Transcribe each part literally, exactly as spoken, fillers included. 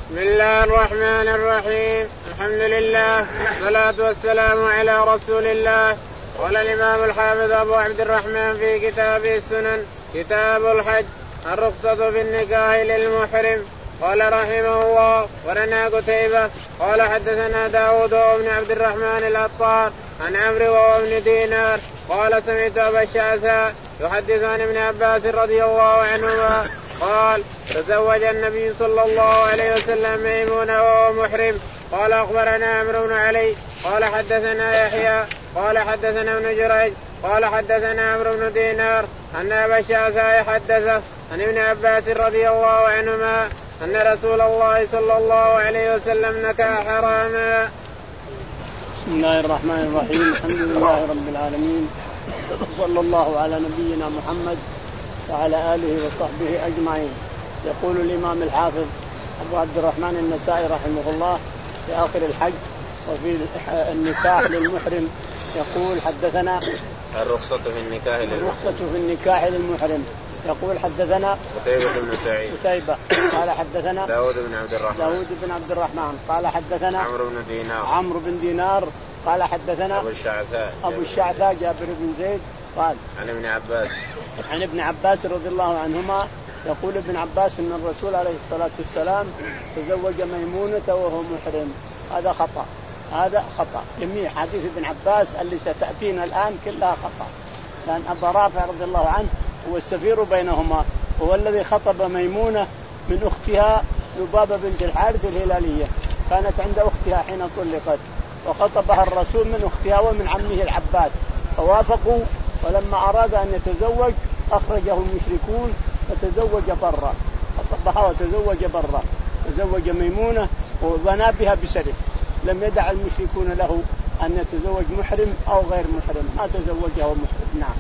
بسم الله الرحمن الرحيم. الحمد لله والصلاة والسلام على رسول الله. قال الإمام الحافظ أبو عبد الرحمن في كتابه السنن كتاب الحج الرخصة في النكاح للمحرم. قال رحمه الله ولنا قتيبة قال حدثنا داود بن عبد الرحمن العطار عن عمرو وابن دينار قال سمعت أبا الشعثاء يحدث عن ابن عباس رضي الله عنهما قال تزوج النبي صلى الله عليه وسلم ميمونة وهو محرم. قال أخبرنا عمرو بن علي قال حدثنا يحيى قال حدثنا ابن جريج قال حدثنا عمرو بن دينار أن أبا الشعثاء حدثه عن ابن عباس رضي الله عنهما أن رسول الله صلى الله عليه وسلم نكح حراما. بسم الله الرحمن الرحيم. الحمد لله رب العالمين صلى الله على نبينا محمد وعلى آله وصحبه أجمعين. يقول الإمام الحافظ أبو عبد الرحمن النسائي رحمه الله في آخر الحج وفي النكاح للمحرم يقول حدثنا الرخصة في النكاح للمحرم الرخصة في النكاح للمحرم يقول حدثنا قتيبة بن سعيد قتيبة قال حدثنا داود بن عبد الرحمن داود بن عبد الرحمن قال حدثنا عمرو بن دينار عمرو بن دينار قال حدثنا أبو الشعثاء أبو الشعثاء جابر بن زيد قال عن ابن عباس عن ابن عباس رضي الله عنهما يقول ابن عباس ان الرسول عليه الصلاة والسلام تزوج ميمونة وهو محرم. هذا خطأ هذا خطأ. جميع حديث ابن عباس اللي ستأتينا الآن كلها خطأ، لأن أبا رافع رضي الله عنه هو السفير بينهما، هو الذي خطب ميمونة من أختها لبابة بنت الحارث الهلالية، كانت عند أختها حين طلقت، وخطبها الرسول من أختها ومن عمه العباس، فوافقوا. ولما أراد أن يتزوج أخرجه المشركون فتزوج برا، خطبها وتزوج برا، تزوج ميمونة وبنى بها بسرف. لم يدع المشركون له أن يتزوج محرم أو غير محرم، ما تزوجه محرم. نعم.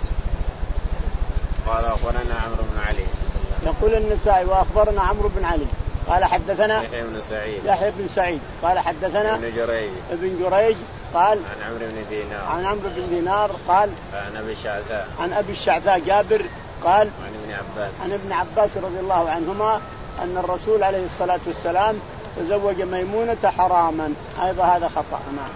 قال أخبرنا عمرو بن علي يقول النسائي وأخبرنا عمرو بن علي قال حدثنا يحيى بن سعيد يحيى بن سعيد قال حدثنا ابن جريج ابن جريج قال عن عمرو بن دينار عن عمرو بن دينار قال عن أبي الشعثاء عن أبي الشعثاء جابر قال عن ابن عباس عن ابن عباس رضي الله عنهما أن الرسول عليه الصلاة والسلام تزوج ميمونة حراما. أيضا هذا خطأ. نعم.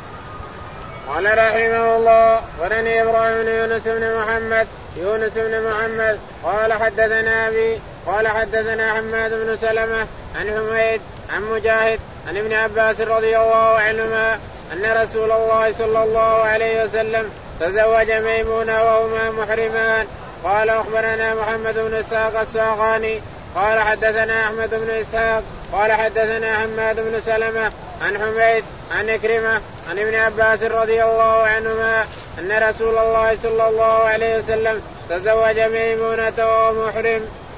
قال رحمه الله ولني إبراهيم بن يونس بن محمد يونس بن محمد قال حدثنا أبي قال حدثنا حماد بن سلمة عن حميد عن مجاهد عن ابن عباس رضي الله عنهما أن رسول الله صلى الله عليه وسلم تزوج ميمونة وهما محرمان. قال أخبرنا محمد بن إسحاق الساقاني قال حدثنا أحمد بن إسحاق قال حدثنا حماد بن سلمة عن حميد عن إكرمة عن ابن عباس رضي الله عنهما أن رسول الله صلى الله عليه وسلم تزوج ميمونة وهو محرم.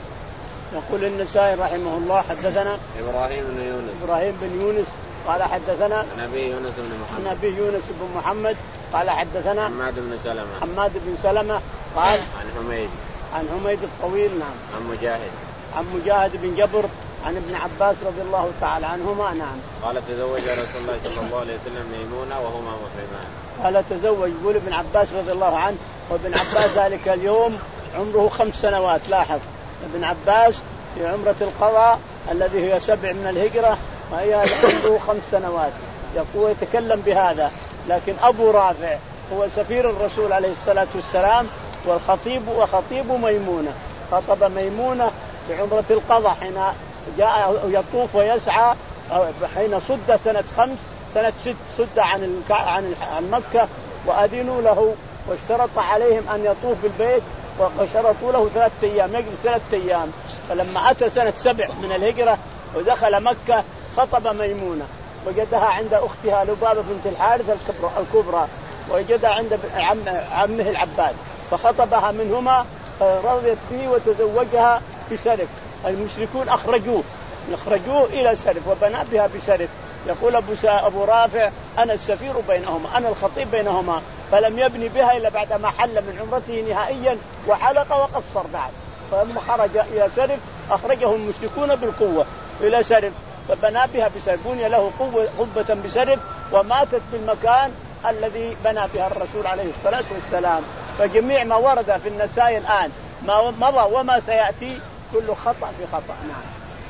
يقول النسائي رحمه الله حدثنا إبراهيم بن يونس إبراهيم بن يونس قال حدثنا نبي يونس بن محمد نبي يونس بن محمد قال حدثنا حماد بن سلمة حماد بن سلمة قال عن حميد عن حميد الطويل. نعم. عن مجاهد عن مجاهد بن جبر عن ابن عباس رضي الله تعالى عنهما. نعم. قال تزوج رسول الله صلى الله عليه وسلم ميمونة وهما محرمان. قال تزوج يقول ابن عباس رضي الله عنه، وابن عباس ذلك اليوم عمره خمس سنوات. لاحظ ابن عباس في عمرة القضاء الذي هي سبع من الهجرة وهي عنده خمس سنوات، يقول يتكلم بهذا. لكن أبو رافع هو سفير الرسول عليه الصلاة والسلام والخطيب وخطيب ميمونة، خطب ميمونة في عمرة القضاء حين جاء يطوف ويسعى حين صد سنة خمس سنة ست صد عن عن مكة وأذنوا له واشترط عليهم أن يطوف بالبيت وشرطوا له ثلاثة أيام يجلس ثلاثة أيام. فلما أتى سنة سبع من الهجرة ودخل مكة خطب ميمونة، وجدها عند أختها لبابة بنت الحارث الكبرى ووجدها عند عمه العباس، فخطبها منهما فرضيت به وتزوجها بسرف. المشركون أخرجوه يخرجوه إلى سرف وبنى بها بسرف. يقول أبو, أبو رافع أنا السفير بينهما أنا الخطيب بينهما، فلم يبني بها إلا بعد ما حل من عمرته نهائيا وحلق وقصر بعد. فلما خرج إلى سرف أخرجه المشركون بالقوة إلى سرف فبنى بها بسرف، بني له قبة بسرف وماتت في المكان الذي بنى بها الرسول عليه الصلاة والسلام. فجميع ما ورد في النسائي الآن ما مضى وما سيأتي كله خطأ في خطأ. نعم.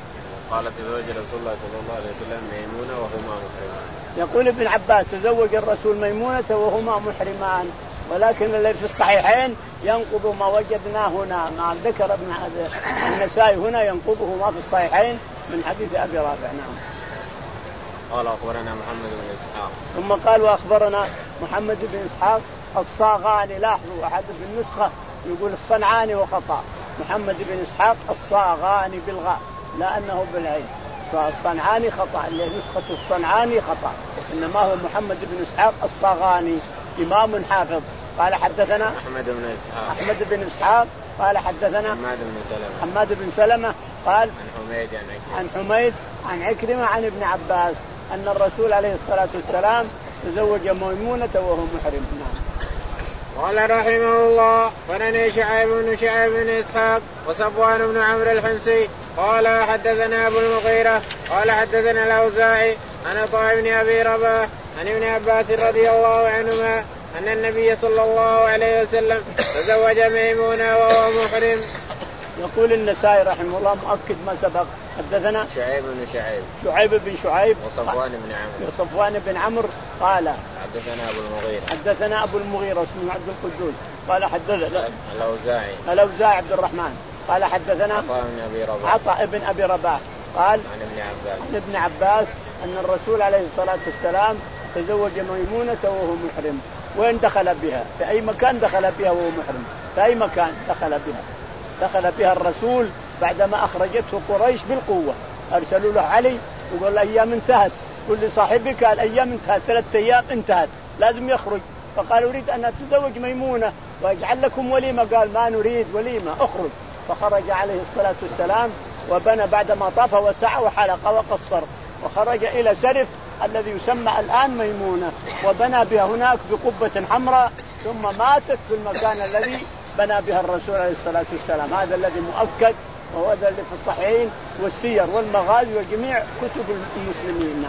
قال تزوج رسول الله صلى الله عليه وسلم ميمونة وهما محرمان. يقول ابن عباس تزوج الرسول ميمونة وهما محرمان، ولكن الذي في الصحيحين ينقض ما وجدناه هنا، ما ذكر ابن النسائي هنا ينقضه ما في الصحيحين من حديث أبي رافع. نعم. قال أخبرنا محمد بن إسحاق. ثم قال وأخبرنا محمد بن إسحاق الصاغاني. لاحظوا أحد في النسخة يقول الصنعاني وخطأ، محمد بن إسحاق الصاغاني بالغاء لأنه بالعين، فالصنعاني خطأ، اللي نسخة الصنعاني خطأ، إنما هو محمد بن إسحاق الصاغاني إمام حافظ. قال حدثنا أحمد بن إسحاق أحمد بن إسحاق قال حدثنا حماد بن سلمة حماد بن سلمة قال عن حميد عن عكرمة عن حميد عن عكرمة عن ابن عباس أن الرسول عليه الصلاة والسلام تزوج ميمونة وهو محرم. قال رحمه الله ونني شعيب بن شعيب بن إسحاق وصفوان بن عمرو الحمصي قال حدثنا أبو المغيرة قال حدثنا الأوزاعي عن عطاء بن أبي رباح عن ابن عباس رضي الله عنهما أن النبي صلى الله عليه وسلم تزوج ميمونة وهو محرم. يقول النسائي رحمه الله مؤكد ما سبق. حدثنا شعيب بن شعيب شعيب بن شعيب وصفوان بن عمرو وصفوان بن عمرو قال حدثنا أبو المغيرة حدثنا أبو المغيرة اسمه عبد القدوس قال حدثنا الأوزاعي الأوزاعي عبد الرحمن قال حدثنا عطاء بن أبي رباح عطاء بن أبي رباح قال عن ابن عباس عن ابن عباس أن الرسول عليه الصلاة والسلام تزوج ميمونة وهو محرم. وين دخل بها؟ في أي مكان دخل بها وهو محرم؟ في أي مكان دخل بها؟ دخل بها الرسول بعدما أخرجته قريش بالقوة، أرسلوا له علي وقال الأيام انتهت، قل لصاحبك الأيام انتهت، ثلاثة أيام انتهت لازم يخرج. فقال أريد أن أتزوج ميمونة ويجعل لكم وليمة، قال ما نريد وليمة اخرج. فخرج عليه الصلاة والسلام وبنى بعدما طاف وسعى وحلق وقصر وخرج إلى سرف الذي يسمى الآن ميمونة وبنى بها هناك بقبة حمراء، ثم ماتت في المكان الذي بنى بها الرسول عليه الصلاة والسلام. هذا الذي مؤكد وهذا اللي في الصحيحين والسير والمغازي وجميع كتب المسلمين.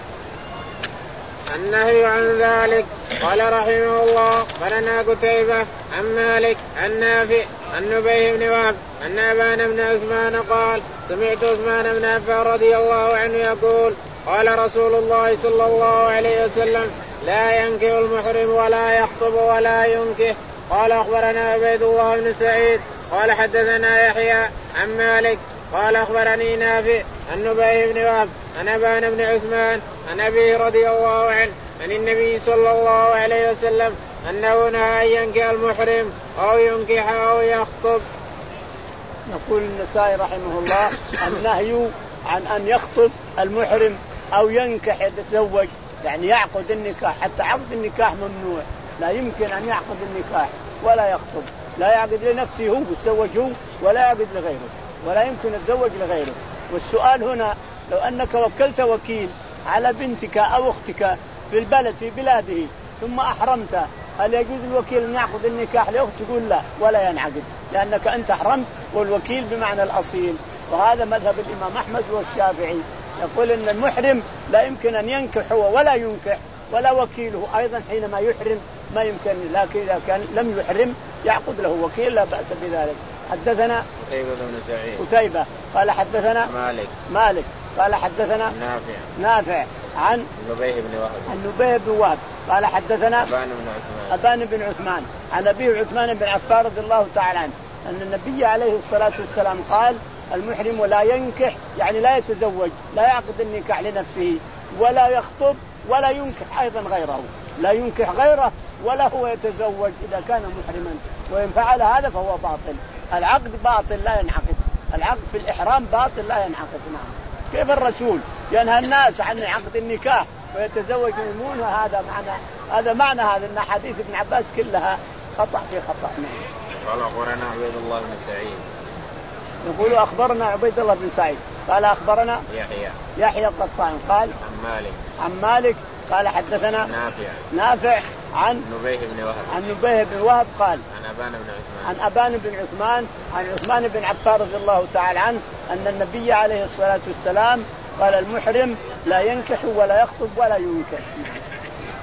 النهي عن ذلك. قال رحمه الله قالنا قتيبة عن مالك عن نافع عن نبيه بن وهب أن أبان بن عثمان قال سمعت عثمان بن عفان رضي الله عنه يقول قال رسول الله صلى الله عليه وسلم لا ينكح المحرم ولا يخطب ولا ينكح. قال أخبرنا عبيد الله بن سعيد قال حدثنا يحيى عن مالك قال أخبرني نافع عن نبيه بن وهب عن أبان بن عثمان عن أبيه رضي الله عنه عن النبي صلى الله عليه وسلم أنه نهى أن ينكح المحرم أو ينكح أو يخطب. يقول النسائي رحمه الله النهي عن أن يخطب المحرم أو ينكح يتزوج، يعني يعقد النكاح، حتى عقد النكاح ممنوع، لا يمكن أن يعقد النكاح ولا يخطب، لا يعقد لنفسه هو يتزوج هو ولا يعقد لغيره، ولا يمكن يتزوج لغيره. والسؤال هنا لو أنك وكلت وكيل على بنتك أو أختك في البلد في بلاده ثم أحرمت، هل يجوز الوكيل أن يعقد النكاح لأخت؟ تقول لا ولا ينعقد، لأنك أنت أحرمت والوكيل بمعنى الأصيل. وهذا مذهب الإمام أحمد والشافعي، يقول أن المحرم لا يمكن أن ينكح هو ولا ينكح ولا وكيله أيضا حينما يحرم ما يمكن، لكن إذا كان لم يحرم يعقد له وكيل لا بأس بذلك. حدثنا قتيبة بن سعيد قتيبة قال حدثنا مالك مالك قال حدثنا نافع نافع عن نبيه بن وهب عن نبيه بن وهب قال حدثنا أبان بن عثمان أبان بن عثمان عن أبيه عثمان بن عفان رضي الله تعالى عنه أن النبي عليه الصلاة والسلام قال المحرم لا ينكح، يعني لا يتزوج، لا يعقد النكاح لنفسه ولا يخطب ولا ينكح أيضا غيره، لا ينكح غيره ولا هو يتزوج إذا كان محرما، وإن فعل هذا فهو باطل. العقد باطل لا ينعقد، العقد في الإحرام باطل لا ينعقد. نعم. كيف الرسول ينهى الناس عن عقد النكاح ويتزوج ميمونة؟ هذا معنى هذا معنى هذا أن حديث ابن عباس كلها خطأ في خطأ. قال أخبرنا عبيد الله بن سعيد يقول أخبرنا عبيد الله بن سعيد قال أخبرنا يحيى يحيى القطان قال عن مالك عن مالك قال حدثنا نافع نافع عن نبيه بن وهب عن نبيه بن وهب قال عن أبان بن عثمان عن أبان بن عثمان عن عثمان بن عفان رضي الله تعالى عنه أن النبي عليه الصلاة والسلام قال المحرم لا ينكح ولا يخطب ولا ينكح.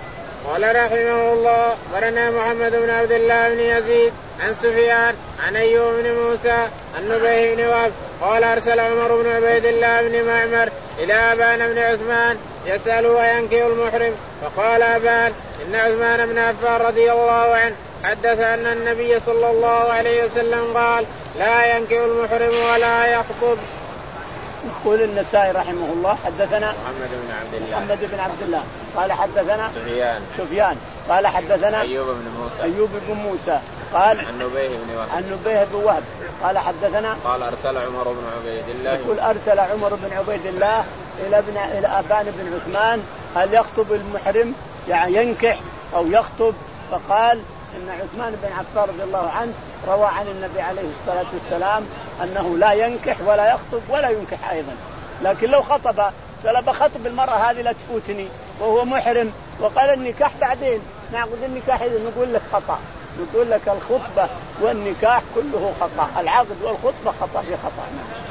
قال رحمه الله أخبرنا محمد بن عبد الله بن يزيد عن سفيان عن أيوب بن موسى عن نبيه بن وهب قال أرسل عمر بن عبيد الله بن معمر إلى أبان بن عثمان يسأله أينكح المحرم فقال أبان إن عثمان بن عفان رضي الله عنه حدث أن النبي صلى الله عليه وسلم قال لا ينكح المحرم ولا يخطب. يقول النسائي رحمه الله حدثنا محمد بن عبد الله محمد بن عبد الله قال حدثنا سفيان سفيان قال حدثنا أيوب بن موسى أيوب بن موسى قال عن نبيه بن وهب عن نبيه بن وهب قال حدثنا قال أرسل عمر بن عبيد الله يقول أرسل عمر بن عبيد الله إلى ابن إلى أبان بن عثمان هل يخطب المحرم يعني ينكح أو يخطب فقال إن عثمان بن عفان رضي الله عنه روى عن النبي عليه الصلاة والسلام أنه لا ينكح ولا يخطب ولا ينكح أيضا لكن لو خطب قال بخطب المرأة هذه لا تفوتني وهو محرم وقال النكاح بعدين نعقد النكاح إذا نقول لك خطأ نقول لك الخطبة والنكاح كله خطأ العقد والخطبة خطأ في خطأ.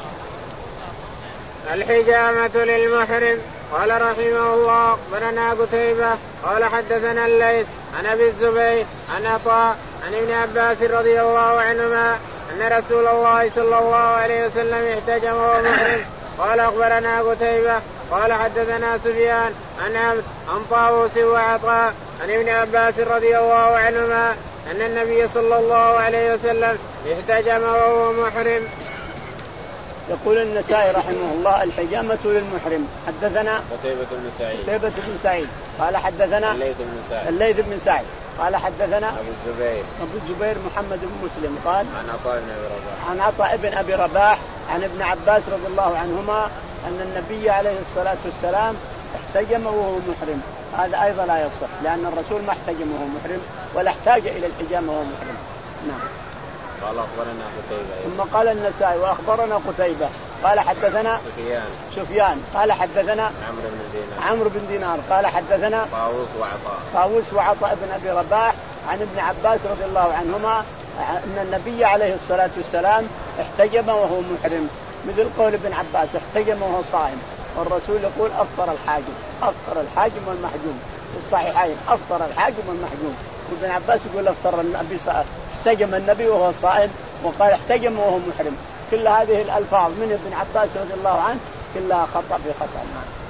الحجامة للمحرم. قال رحمه الله أخبرنا قتيبة قال حدثنا الليث عن أبي الزبير عن عطاء عن ابن عباس رضي الله عنهما أن رسول الله صلى الله عليه وسلم احتجم وهو محرم. قال أخبرنا قتيبة قال حدثنا سفيان عن عبد عن طاووس وعطاء عن ابن عباس رضي الله عنهما أن النبي صلى الله عليه وسلم احتجم وهو محرم. يقول النسائي رحمه الله الحجامة للمحرم. حدثنا قتيبة بن سعيد قتيبة بن سعيد قال حدثنا الليث بن سعيد الليث بن سعيد قال حدثنا أبو الزبير أبو الزبير محمد بن مسلم قال عن عطاء بن أبي رباح عن عطاء بن أبي رباح عن ابن عباس رضي الله عنهما أن النبي عليه الصلاة والسلام احتجم وهو محرم. هذا أيضا لا يصح لأن الرسول ما احتجم وهو محرم ولا احتاج إلى الحجامة وهو محرم. نعم. قال أخبرنا قتيبة ثم قال النسائي وأخبرنا قتيبة قال حدثنا سفيان سفيان قال حدثنا عمرو بن دينار عمرو بن دينار قال حدثنا طاووس وعطاء طاووس وعطاء بن أبي رباح عن ابن عباس رضي الله عنهما أن النبي عليه الصلاة والسلام احتجم وهو محرم مثل قول ابن عباس احتجم وهو صائم والرسول يقول أفطر الحاجم أفطر الحاجم والمحجوم في الصحيحين أفطر الحاجم والمحجوم وابن عباس يقول أفطر النبي احتجم النبي وهو صائم وقال احتجم وهو محرم. كل هذه الألفاظ من ابن عباس رضي الله عنه كلها خطأ في خطأ.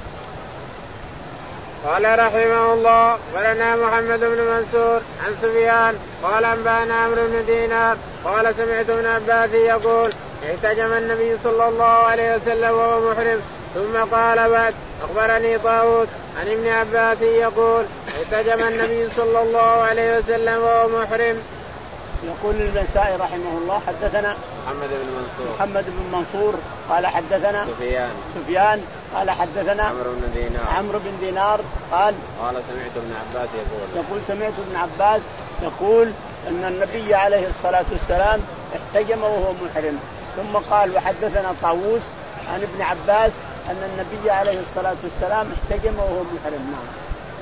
قال رحمه الله ولنا محمد بن منصور عن سفيان قال أنبأنا عمرو بن دينار قال سمعت ابن عباس يقول احتجم النبي صلى الله عليه وسلم وهو محرم. ثم قال بعد أخبرني طاووس عن ابن عباس يقول احتجم النبي صلى الله عليه وسلم وهو محرم. يقول النسائي رحمه الله حدثنا محمد بن منصور محمد بن منصور قال حدثنا سفيان سفيان قال حدثنا عمرو بن دينار عمرو بن دينار قال قال سمعت ابن عباس يقول يقول سمعت ابن عباس يقول أن النبي عليه الصلاة والسلام احتجم وهو محرم. ثم قال وحدثنا طاووس عن ابن عباس أن النبي عليه الصلاة والسلام احتجم وهو محرم. نعم.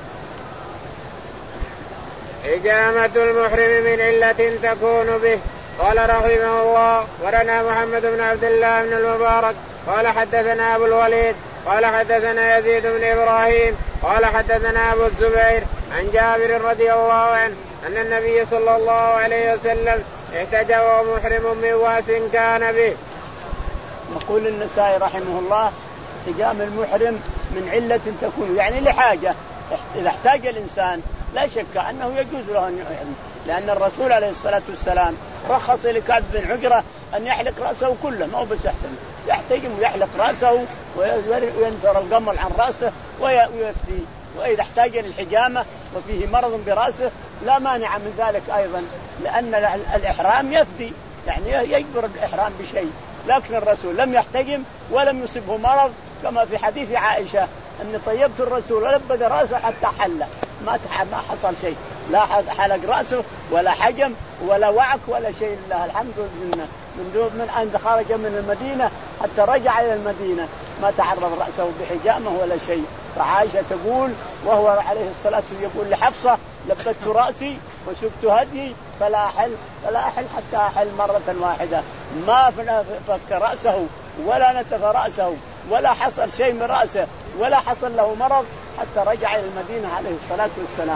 حجامة المحرم من علة تكون به. قال رحمه الله ورنا محمد بن عبد الله بن المبارك قال حدثنا أبو الوليد قال حدثنا يزيد بن إبراهيم قال حدثنا أبو الزبير عن جابر رضي الله عنه أن النبي صلى الله عليه وسلم احتجم وهو محرم من واس كان به. يقول النسائي رحمه الله احتجام المحرم من علة تكون يعني لحاجة إذا احتاج الإنسان لا شك أنه يجوز له أن يحرم لأن الرسول عليه الصلاة والسلام رخص لكعب بن عجرة أن يحلق رأسه كله ما هو بس يحتجم يحتجم ويحلق رأسه وينثر القمل عن رأسه ويفتي وإذا احتاج للحجامة وفيه مرض برأسه لا مانع من ذلك أيضا لأن الإحرام يفدي يعني يجبر الإحرام بشيء لكن الرسول لم يحتجم ولم يصبه مرض كما في حديث عائشة أن طيبت الرسول ولبد رأسه حتى حل ما ما حصل شيء لا حلق رأسه ولا حجم ولا وعك ولا شيء لله الحمد لله من دون من أن خرج من المدينة حتى رجع إلى المدينة ما تعرض رأسه بحجامه ولا شيء. فعائشة تقول وهو عليه الصلاة والسلام يقول لحفصة لبدت رأسي وسكت هدي فلا أحل فلا أحل حتى أحل مرة واحدة ما فك رأسه ولا نتف رأسه ولا حصل شيء من رأسه ولا حصل له مرض حتى رجع إلى المدينة عليه الصلاة والسلام.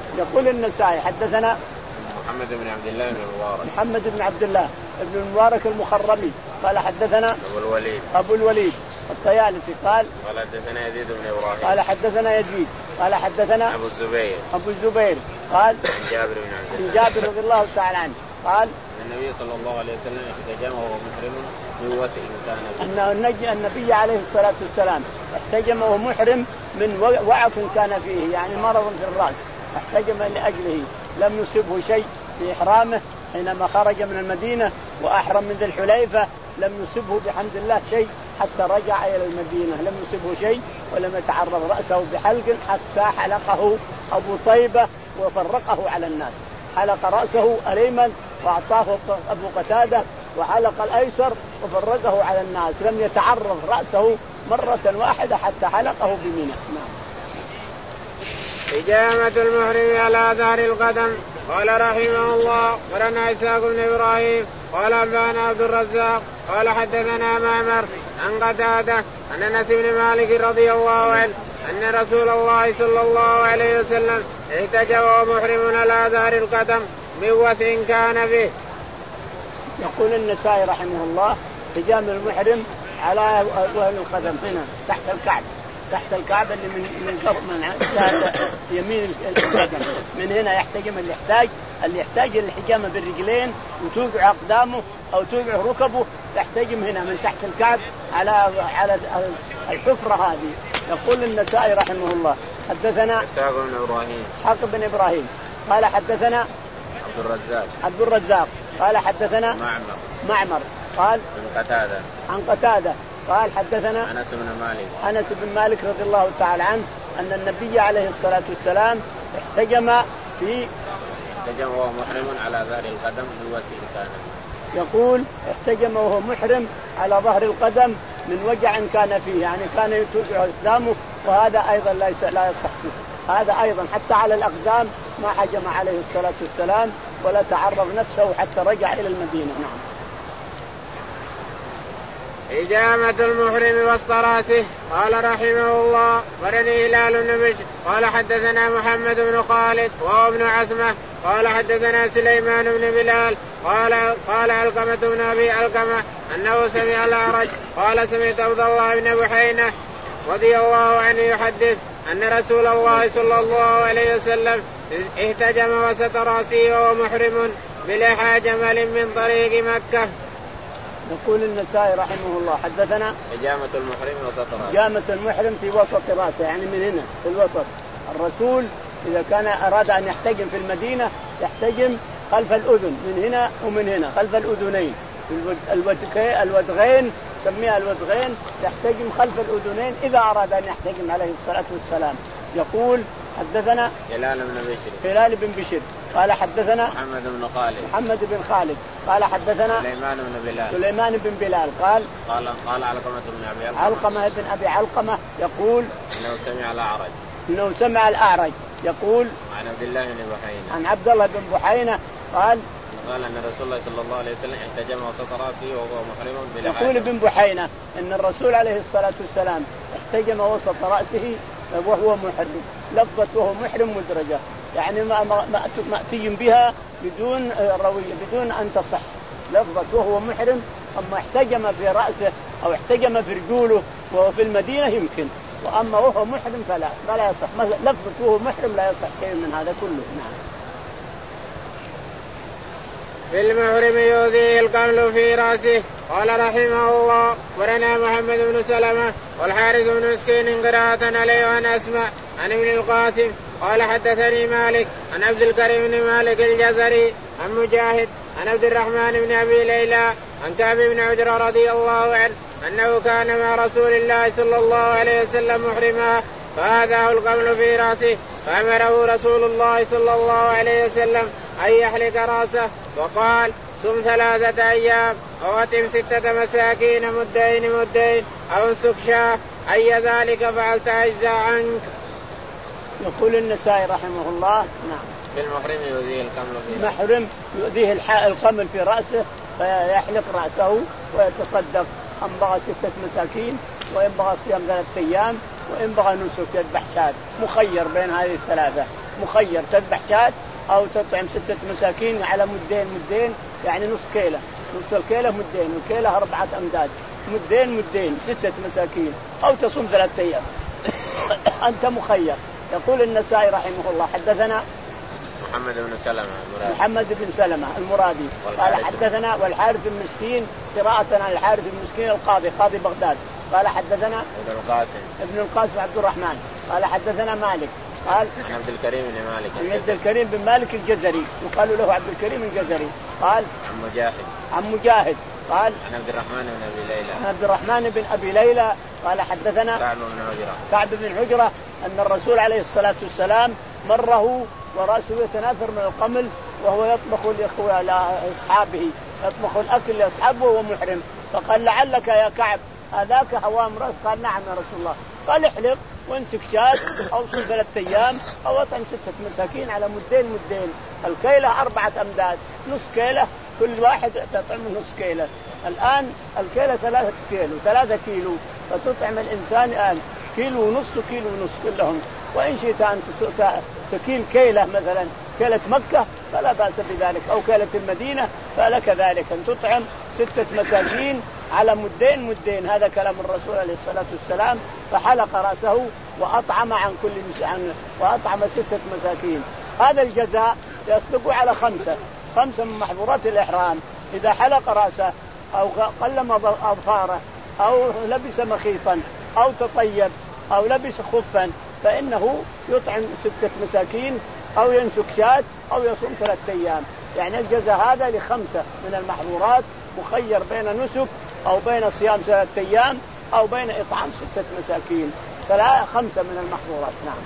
يقول النسائي حدثنا محمد بن عبد الله بن المبارك محمد بن عبد الله بن المبارك المخرمي قال حدثنا أبو الوليد أبو الوليد الطيالسي قال قال حدثنا يزيد بن إبراهيم قال حدثنا يزيد قال حدثنا أبو الزبير أبو الزبير قال عن جابر بن عبد الله جابر رضي الله تعالى عنه قال النبي صلى الله عليه وسلم احتجم وهو محرم من وطئ كان أن النبي عليه الصلاة والسلام احتجم وهو محرم من وعك كان فيه يعني مرض في الرأس احتجم لأجله لم يصبه شيء في إحرامه حينما خرج من المدينة وأحرم من ذي الحليفة لم يصبه بحمد الله شيء حتى رجع إلى المدينة لم يصبه شيء ولم يتعرض رأسه بحلق حتى حلقه أبو طيبة وفرقه على الناس حلق رأسه الأيمن وأعطاه أبو قتادة وحلق الأيسر وفرقه على الناس لم يتعرض رأسه مرة واحدة حتى حلقه بمنى. إجامة المحرم على ظهر القدم. قال رحمه الله ورنا إسحاق بن إبراهيم قال أنبأنا عبد الرزاق قال حدثنا معمر عن قتادة عن أنس بن مالك رضي الله عنه أن رسول الله صلى الله عليه وسلم احتجم وهو محرم على ظهر القدم من وث كان به. يقول النسائي رحمه الله احتجام المحرم على وهن القدم هنا تحت الكعب تحت الكعبة اللي من من من يمين القدم من هنا يحتجم اللي يحتاج اللي يحتاج الحجامة بالرجلين وتوقع أقدامه أو توقع ركبه يحتجم هنا من تحت الكعب على على الحفرة هذه. يقول النسائي رحمه الله حدثنا إسحاق بن إبراهيم إسحاق بن إبراهيم قال حدثنا عبد الرزاق عبد الرزاق قال حدثنا معمر معمر قال عن قتادة عن قتادة قال حدثنا أنس بن مالك أنس بن مالك رضي الله تعالى عنه أن النبي عليه الصلاة والسلام احتجم في احتجم وهو محرم على ظهر القدم من وجه كان يقول احتجم وهو محرم على ظهر القدم من وجع كان فيه يعني كان يتوجع أقدامه وهذا أيضا لا يصح هذا أيضا حتى على الأقدام ما حجم عليه الصلاة والسلام ولا تعرض نفسه حتى رجع إلى المدينة. نعم. إجامة المحرم وسط راسه. قال رحمه الله ورني هلال بن بشر قال حدثنا محمد بن خالد وهو ابن عثمة قال حدثنا سليمان بن بلال قال قال علقمة بن أبي علقمة أنه سمع الأعرج قال سمعت عبد الله بن بحينة رضي الله عنه يحدث أن رسول الله صلى الله عليه وسلم احتجم وسط راسه وهو محرم بلحى جمل من طريق مكة. يقول النسائي رحمه الله حدثنا إجامة المحرم وسط راسه إجامة المحرم في وسط راسه يعني من هنا في الوسط. الرسول إذا كان أراد أن يحتجم في المدينة يحتجم خلف الأذن من هنا ومن هنا خلف الأذنين الودغين سميها الودغين يحتجم خلف الأذنين إذا أراد أن يحتجم عليه الصلاة والسلام. يقول حدثنا هلال بن بشر هلال بن بشر قال حدثنا محمد بن خالد محمد بن خالد قال حدثنا سليمان بن بلال سليمان بن بلال قال قال قال علقمة بن أبي علقمة علقمة بن أبي علقمة يقول إنه سمع الأعرج إنه سمع الأعرج يقول عن عبد الله بن بحينة عن عبد الله بن بحينة قال قال أن رسول الله صلى الله عليه وسلم احتجم وسط رأسه وهو محرم بلحى. يقول ابن بحينة إن الرسول عليه الصلاة والسلام احتجم وسط رأسه وهو محرم لفظة وهو محرم مدرجة يعني ما مأتي بها بدون روية بدون أن تصح لفظة وهو محرم أما احتجم في رأسه أو احتجم في رجوله وهو في المدينة يمكن وأما وهو محرم فلا فلا يصح لفظة وهو محرم لا يصح شيء من هذا كله. نعم. في المحرم يؤذيه القمل في رأسه. قال رحمه الله ورنا محمد بن سلمة والحارث بن مسكين قراءة عليه وأن أسمع عن ابن القاسم قال حدثني مالك عن عبد الكريم بن مالك الجزري عن مجاهد عن عبد الرحمن بن أبي ليلى عن كعب بن عجرة رضي الله عنه أنه كان مع رسول الله صلى الله عليه وسلم محرما فهذا القمل في رأسه فأمره رسول الله صلى الله عليه وسلم أن يحلق رأسه وقال صم ثلاثة أيام أو أتم ستة مساكين مدين مدين أو انسك شاه أي ذلك فعلت أجزاء عنك. يقول النسائي رحمه الله نعم في المحرم يؤذيه القمل في محرم يؤذيه القمل في رأسه فيحلق رأسه ويتصدق أن بغى ستة مساكين وإن بغى صيام ثلاثة أيام وإن بغى نسك يذبح شاة مخير بين هذه الثلاثة مخير تذبح شاة أو تطعم ستة مساكين على مدين مدين يعني نصف كيلة، نصف الكيلة مدين، والكيلة أربعة أمداد، مدين مدين ستة مساكين، أو تصوم ثلاثة أيام. أنت مخير. يقول النسائي رحمه الله حدثنا محمد بن سلمة المرادي محمد بن سلمة المرادي قال حدثنا والحارث بن مسكين قراءة على الحارث بن مسكين القاضي قاضي بغداد قال حدثنا ابن القاسم ابن القاسم عبد الرحمن قال حدثنا مالك قال عن عبد الكريم بن مالك عن عبد الكريم بن مالك الجزري يقال له عبد الكريم الجزري قال عن مجاهد عن مجاهد قال عن عبد الرحمن بن ابي ليلى عن عبد الرحمن بن ابي ليلى قال حدثنا كعب بن عجرة كعب بن عجرة ان الرسول عليه الصلاة والسلام مره ورأسه يتناثر من القمل وهو يطبخ لإخوة لأصحابه يطبخ الأكل لأصحابه وهو محرم، فقال لعلك يا كعب هذاك هوام رأس؟ قال نعم يا رسول الله. قال احلق وانسك شاة أو صل ثلاثة أيام أو أطعم ستة مساكين على مدين مدين، الكيلة أربعة أمداد، نص كيلة كل واحد تطعم نص كيلة. الآن الكيلة ثلاثة كيلو ثلاثة كيلو فتطعم الإنسان الآن كيلو ونص كيلو ونص كلهم، وإن شئت أن تكيل كيلة مثلا كيلة مكة فلا بأس بذلك، أو كيلة المدينة فلك ذلك أن تطعم ستة مساكين على مدين مدين. هذا كلام الرسول عليه الصلاة والسلام. فحلق رأسه وأطعم عن كل عن وأطعم ستة مساكين. هذا الجزاء يصدق على خمسة خمسة من محظورات الإحرام: إذا حلق رأسه أو قلم أظفاره أو لبس مخيطا أو تطيب أو لبس خفا فإنه يطعم ستة مساكين أو ينسك شاة أو يصوم ثلاثة أيام. يعني الجزاء هذا لخمسة من المحظورات، مخير بين نسك أو بين صيام ثلاثة أيام أو بين إطعام ستة مساكين. ثلاثة خمسة من المحظورات. نعم.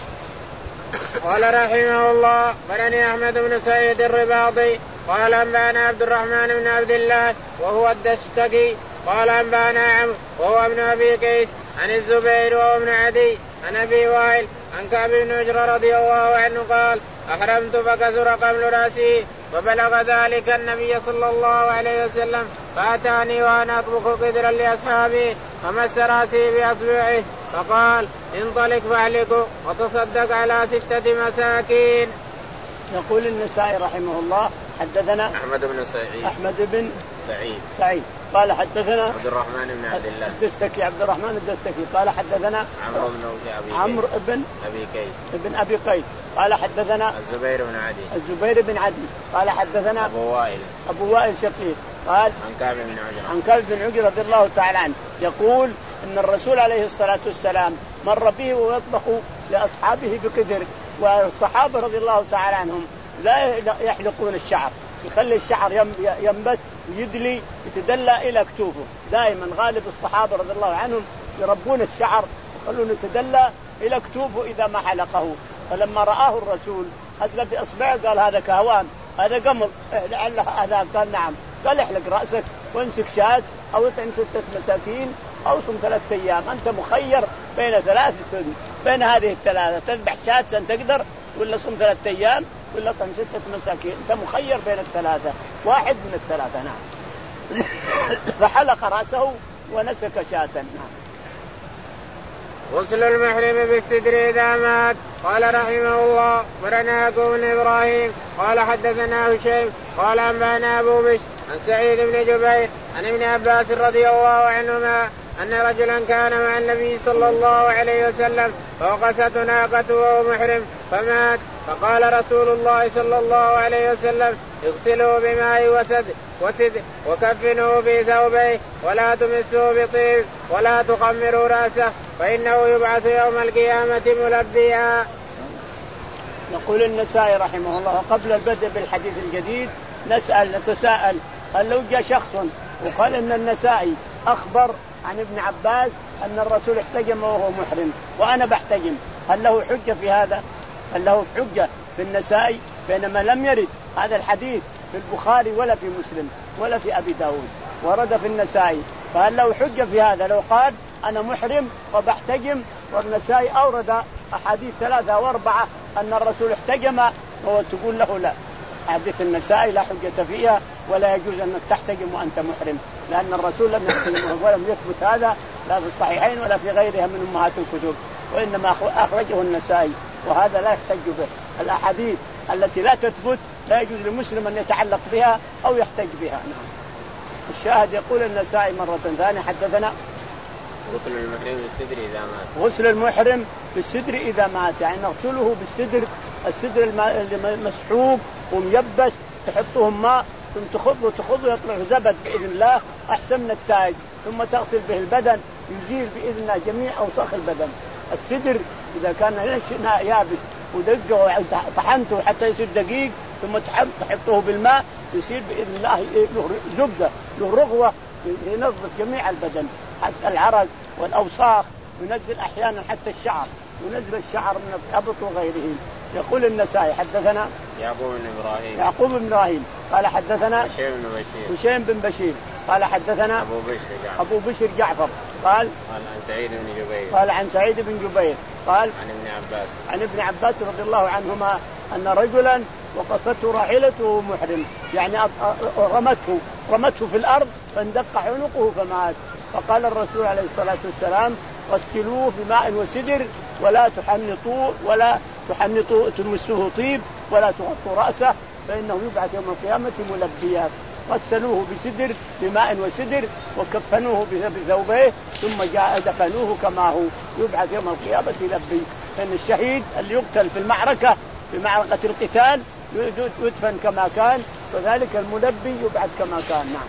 قال رحمه الله برني أحمد بن سعيد الرباضي قال أنبانا عبد الرحمن بن عبد الله وهو الدشتقي قال أنبانا عمرو وهو ابن أبي قيس عن الزبير وهو ابن عدي عن أبي وائل عن كعب بن عجرة رضي الله عنه قال أحرمت فكثر قبل رأسي وبلغ ذلك النبي صلى الله عليه وسلم فأتاني وأنا أطبخ قدرا لأصحابي فمس رأسي بأصبعه فقال انطلق فاحلقه وتصدق على ستة مساكين. يقول النسائي رحمه الله حدثنا أحمد بن سعيد أحمد بن سعيد سعيد قال حدثنا عبد الرحمن بن عبد الله الدستكي عبد الرحمن الدستكي قال حدثنا عمرو بن أبي عمرو بن أبي قيس ابن أبي قيس قال حدثنا الزبير بن عدي الزبير بن عدي قال حدثنا أبو وائل أبو وائل شقيق قال عن كعب بن عجرة عن كعب بن عجرة رضي الله تعالى عنه يقول إن الرسول عليه الصلاة والسلام مر به ويطبخ لأصحابه بقدر، والصحابة رضي الله تعالى عنهم لا يحلقون الشعر، يخلي الشعر ينبت ويدلي يتدلى إلى كتوفه. دائما غالب الصحابة رضي الله عنهم يربون الشعر يخلون يتدلى إلى كتوفه إذا ما حلقه. فلما رآه الرسول أدلى بأصبعه قال هذا كهوان هذا قمر لعل هذا. قال نعم. قال احلق رأسك وانسك شاة أو اطعم ستة مساكين أو صم ثلاثة أيام. أنت مخير بين ثلاث بين هذه الثلاثة، تذبح شاة أن تقدر ولا صم ثلاثة أيام ولا اطعم ستة مساكين. أنت مخير بين الثلاثة، واحد من الثلاثة. نعم. فحلق رأسه ونسك شاة. نعم. غسل المحرم بالسدر إذا مات. قال رحمه الله ورنا بن إبراهيم قال حدثنا هشيم قال أنبانا أبو بشر عن سعيد بن جبير عن ابن عباس رضي الله عنهما أن رجلا كان مع النبي صلى الله عليه وسلم فوقسته ناقته وهو محرم فمات، فقال رسول الله صلى الله عليه وسلم اغسلوا بماء وسد وسد وكفنوه في ثوبيه ولا تمسوه بطيب ولا تخمروا رأسه فإنه يبعث يوم القيامة ملبيا. يقول النسائي رحمه الله قبل البدء بالحديث الجديد نسأل نتساءل هل لو جاء شخص وقال إن النسائي أخبر عن ابن عباس أن الرسول احتجم وهو محرم وأنا بحتجم، هل له حجة في هذا؟ هل له حجة في النسائي بينما لم يرد هذا الحديث في البخاري ولا في مسلم ولا في أبي داود، ورد في النسائي، فهل له حجة في هذا لو قال أنا محرم وبحتجم؟ والنسائي أورد أحاديث ثلاثة وأربعة أن الرسول احتجم وتقول له لا. حديث النسائي لا حجة فيها ولا يجوز أنك تحتجم وأنت محرم، لأن الرسول لم يحتجم ولم يثبت هذا لا في الصحيحين ولا في غيرها من أمهات الكتب، وإنما أخرجه النسائي وهذا لا يحتج به. الأحاديث التي لا تثبت لا يجوز للمسلم أن يتعلق بها أو يحتج بها. نعم. الشاهد يقول النسائي مرة ثانية حدثنا غسل المحرم بالسدر إذا مات. غسل المحرم بالسدر إذا مات يعني نغسله بالسدر، السدر المسحوب وميبس تحطهم ماء ثم تخض وتخض يطلع زبد بإذن الله أحسن من التاج، ثم تغسل به البدن يزيل بإذن الله جميع أوساخ البدن. السدر إذا كان يابس ودقه وطحنته حتى يصير دقيق ثم تحطه بالماء يصير بإذن الله له زبدة له رغوة ينظف جميع البدن حتى العرق والأوساخ، ينزل أحيانا حتى الشعر، ينزل الشعر من الأبط وغيره. يقول النسائي حدثنا يعقوب بن إبراهيم يعقوب بن إبراهيم قال حدثنا هشام بن بشير هشام بن بشير قال حدثنا أبو بشر جعفر أبو بشر جعفر قال قال عن سعيد بن جبير قال عن سعيد بن جبير قال عن ابن عباس عن ابن عباس رضي الله عنهما أن رجلا وقصته راحلته محرم يعني رمته رمته في الأرض فاندق عنقه فمات، فقال الرسول عليه الصلاة والسلام غسلوه بماء وسدر ولا تحنطوا ولا تحنطوا تمسوه طيب ولا تغطوا رأسه فإنه يبعث يوم القيامة ملبيا. غسلوه بسدر بماء وسدر وكفنوه بثوبيه ثم جاء دفنوه كما هو يبعث يوم القيامة يلبي. لأن الشهيد اللي يقتل في المعركة في معركة القتال يدفن كما كان، وذلك الملبي يبعث كما كان. نعم.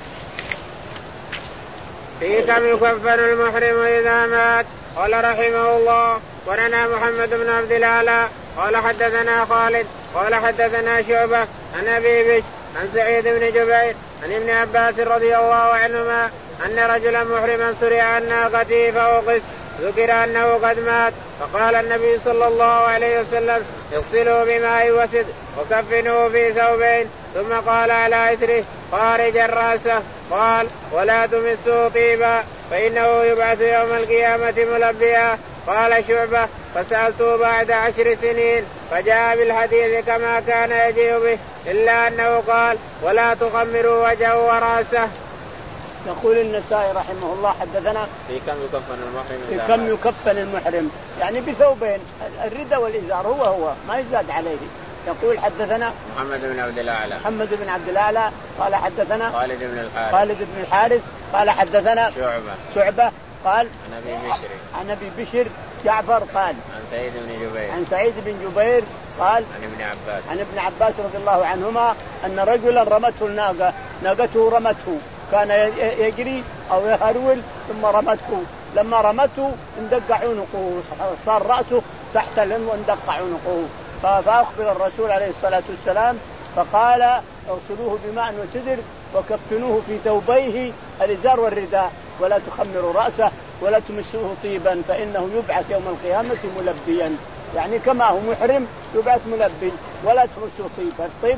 في كم يكفن المحرم إذا مات. قال رحمه الله ولنا محمد بن عبد الأعلى قال حدثنا خالد قال حدثنا شعبة عن أبي بشر عن سعيد بن جبير عن ابن عباس رضي الله عنهما أن رجلا محرما سرع عن ناقته فأوقس ذكر أنه قد مات فقال النبي صلى الله عليه وسلم اغسلوا بماء وسد وكفنوه في ثوبين ثم قال على إثره خارجا رأسه قال ولا تمسوا طيبا فإنه يبعث يوم القيامة ملبيا. قال شعبة فسألته بعد عشر سنين فجاء بالحديث كما كان يجيء به إلا أنه قال ولا تخمروا وجهه ورأسه. يقول النسائي رحمه الله حدثنا في كم يكفن المحرم في كم يكفن المحرم يعني بثوبين الرداء والإزار هو هو ما يزاد عليه. يقول حدثنا محمد بن عبد الأعلى محمد بن عبد الأعلى قال حدثنا خالد بن الحارث خالد بن الحارث قال حدثنا شعبة شعبة قال عن أبي بشر عن أبي بشر جعفر قال عن سعيد بن جبير عن سعيد بن جبير قال عن ابن عباس عن ابن عباس رضي الله عنهما أن رجلا رمته الناقة ناقته رمته كان يجري أو يهرول ثم رمته لما رمته اندق عنقه صار رأسه تحت الهم واندق عنقه فأخبر الرسول عليه الصلاة والسلام فقال اغسلوه بماء وسدر وكفنوه في ثوبيه الإزار والرداء ولا تخمروا رأسه ولا تمسوه طيبا فإنه يبعث يوم القيامة ملبيا. يعني كما هو محرم يبعث ملبي ولا تمسوه طيبا. الطيب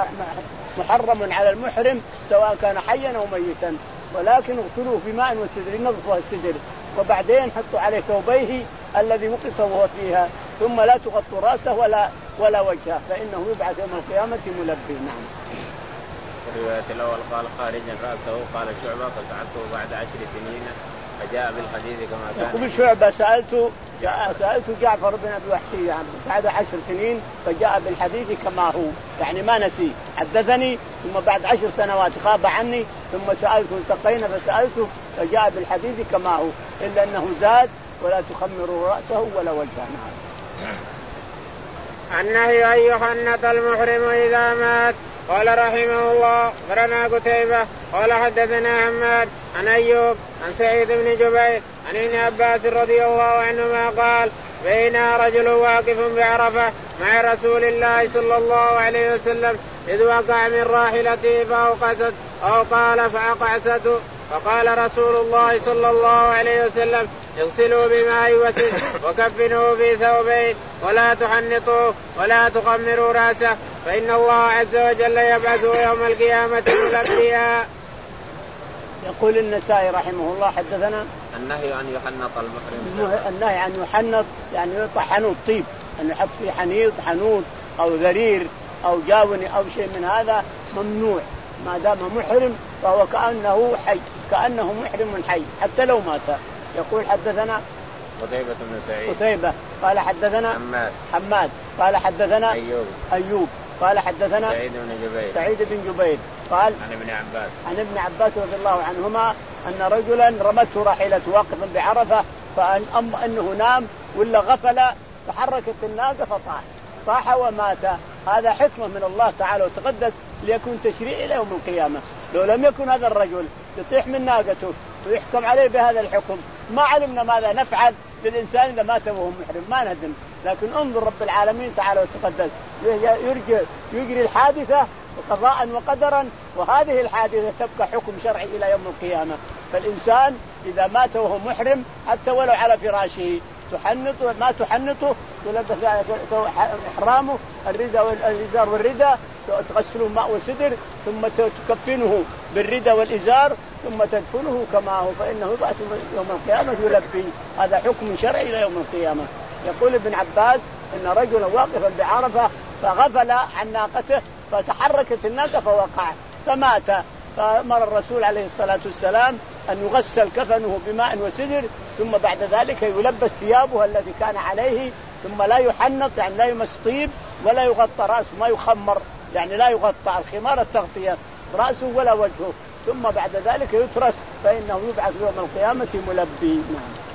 محرم على المحرم سواء كان حيا أو ميتا، ولكن اغسلوه بماء وسدر ينظفه السدر وبعدين حطوا عليه ثوبيه الذي مقص وهو فيها ثم لا تغطوا رأسه ولا ولا وجهه فإنه يبعث يوم القيامة ملبي. نعم. الرواية الأول قال خارجا رأسه قال شعبة فسألته بعد عشر سنين فجاء بالحديث كما كان. يقول شعبة سألته سألته جعفر بن أبي وحشي يعني بعد عشر سنين فجاء بالحديث كما هو يعني ما نسي حدثني ثم بعد عشر سنوات خاب عني ثم سألته التقينا فسألته فجاء بالحديث كما هو إلا أنه زاد ولا تخمروا رأسه ولا وجهه. نعم. النهي أن يحنط المحرم إذا مات. قال رحمه الله أخبرنا قتيبة قال حدثنا حماد عن أيوب عن سعيد بن جبير عن ابن عباس رضي الله عنهما قال بينا رجل واقف بعرفة مع رسول الله صلى الله عليه وسلم إذ وقع من راحلته فأوقست أو قال فأقعسته فقال رسول الله صلى الله عليه وسلم اغسلوا بماء وسد وكفنوه في ثوبين ولا تحنطوه ولا تخمروا رأسه فإن الله عز وجل يبعثه يوم القيامة ملبيا. يقول النسائي رحمه الله حدثنا النهي أن يحنط المحرم. النهي أن يحنط يعني يطع حنوط طيب أن يحط فيه حنيط حنوط أو ذرير أو جاوني أو شيء من هذا ممنوع ما دام محرم فهو كأنه حي كأنه محرم حي حتى لو مات. يقول حدثنا قتيبة بن سعيد. قتيبة قال حدثنا حماد. حماد قال حدثنا أيوب. أيوب قال حدثنا سعيد بن جبير. سعيد بن جبير قال عن ابن عباس. عن ابن عباس رضي الله عنهما أن رجلا رمته راحلته واقفا بعرفة فأن أم أنه نام ولا غفل فحركت الناقة فطاح طاح ومات. هذا حكمة من الله تعالى وتقدس ليكون تشريع إلى يوم القيامة. لو لم يكن هذا الرجل يطيح من ناقته ويحكم عليه بهذا الحكم ما علمنا ماذا نفعل للإنسان إذا مات وهو محرم ما ندم. لكن انظر رب العالمين تعالى وتقدس يرجع يجري الحادثة قضاء وقدرا وهذه الحادثة تبقى حكم شرعي إلى يوم القيامة. فالإنسان إذا مات وهو محرم حتى ولو على فراشه تحنطه ما تحنطه تلبس إحرامه الرداء والإزار والرداء تغسله ماء وسدر ثم تكفنه بالرداء والإزار ثم تدفنه كما هو فإنه يبعث يوم القيامة يلبي. هذا حكم شرعي إلى يوم القيامة. يقول ابن عباس إن رجلا واقفا بعرفة فغفل عن ناقته فتحركت الناقة فوقع فمات. فأمر الرسول عليه الصلاة والسلام أن يغسل كفنه بماء وسدر ثم بعد ذلك يلبس ثيابه الذي كان عليه ثم لا يحنط يعني لا يمس طيب ولا يغطى رأسه ما يخمر يعني لا يغطى الخمار التغطية رأسه ولا وجهه ثم بعد ذلك يترك فإنه يبعث يوم القيامة ملبي.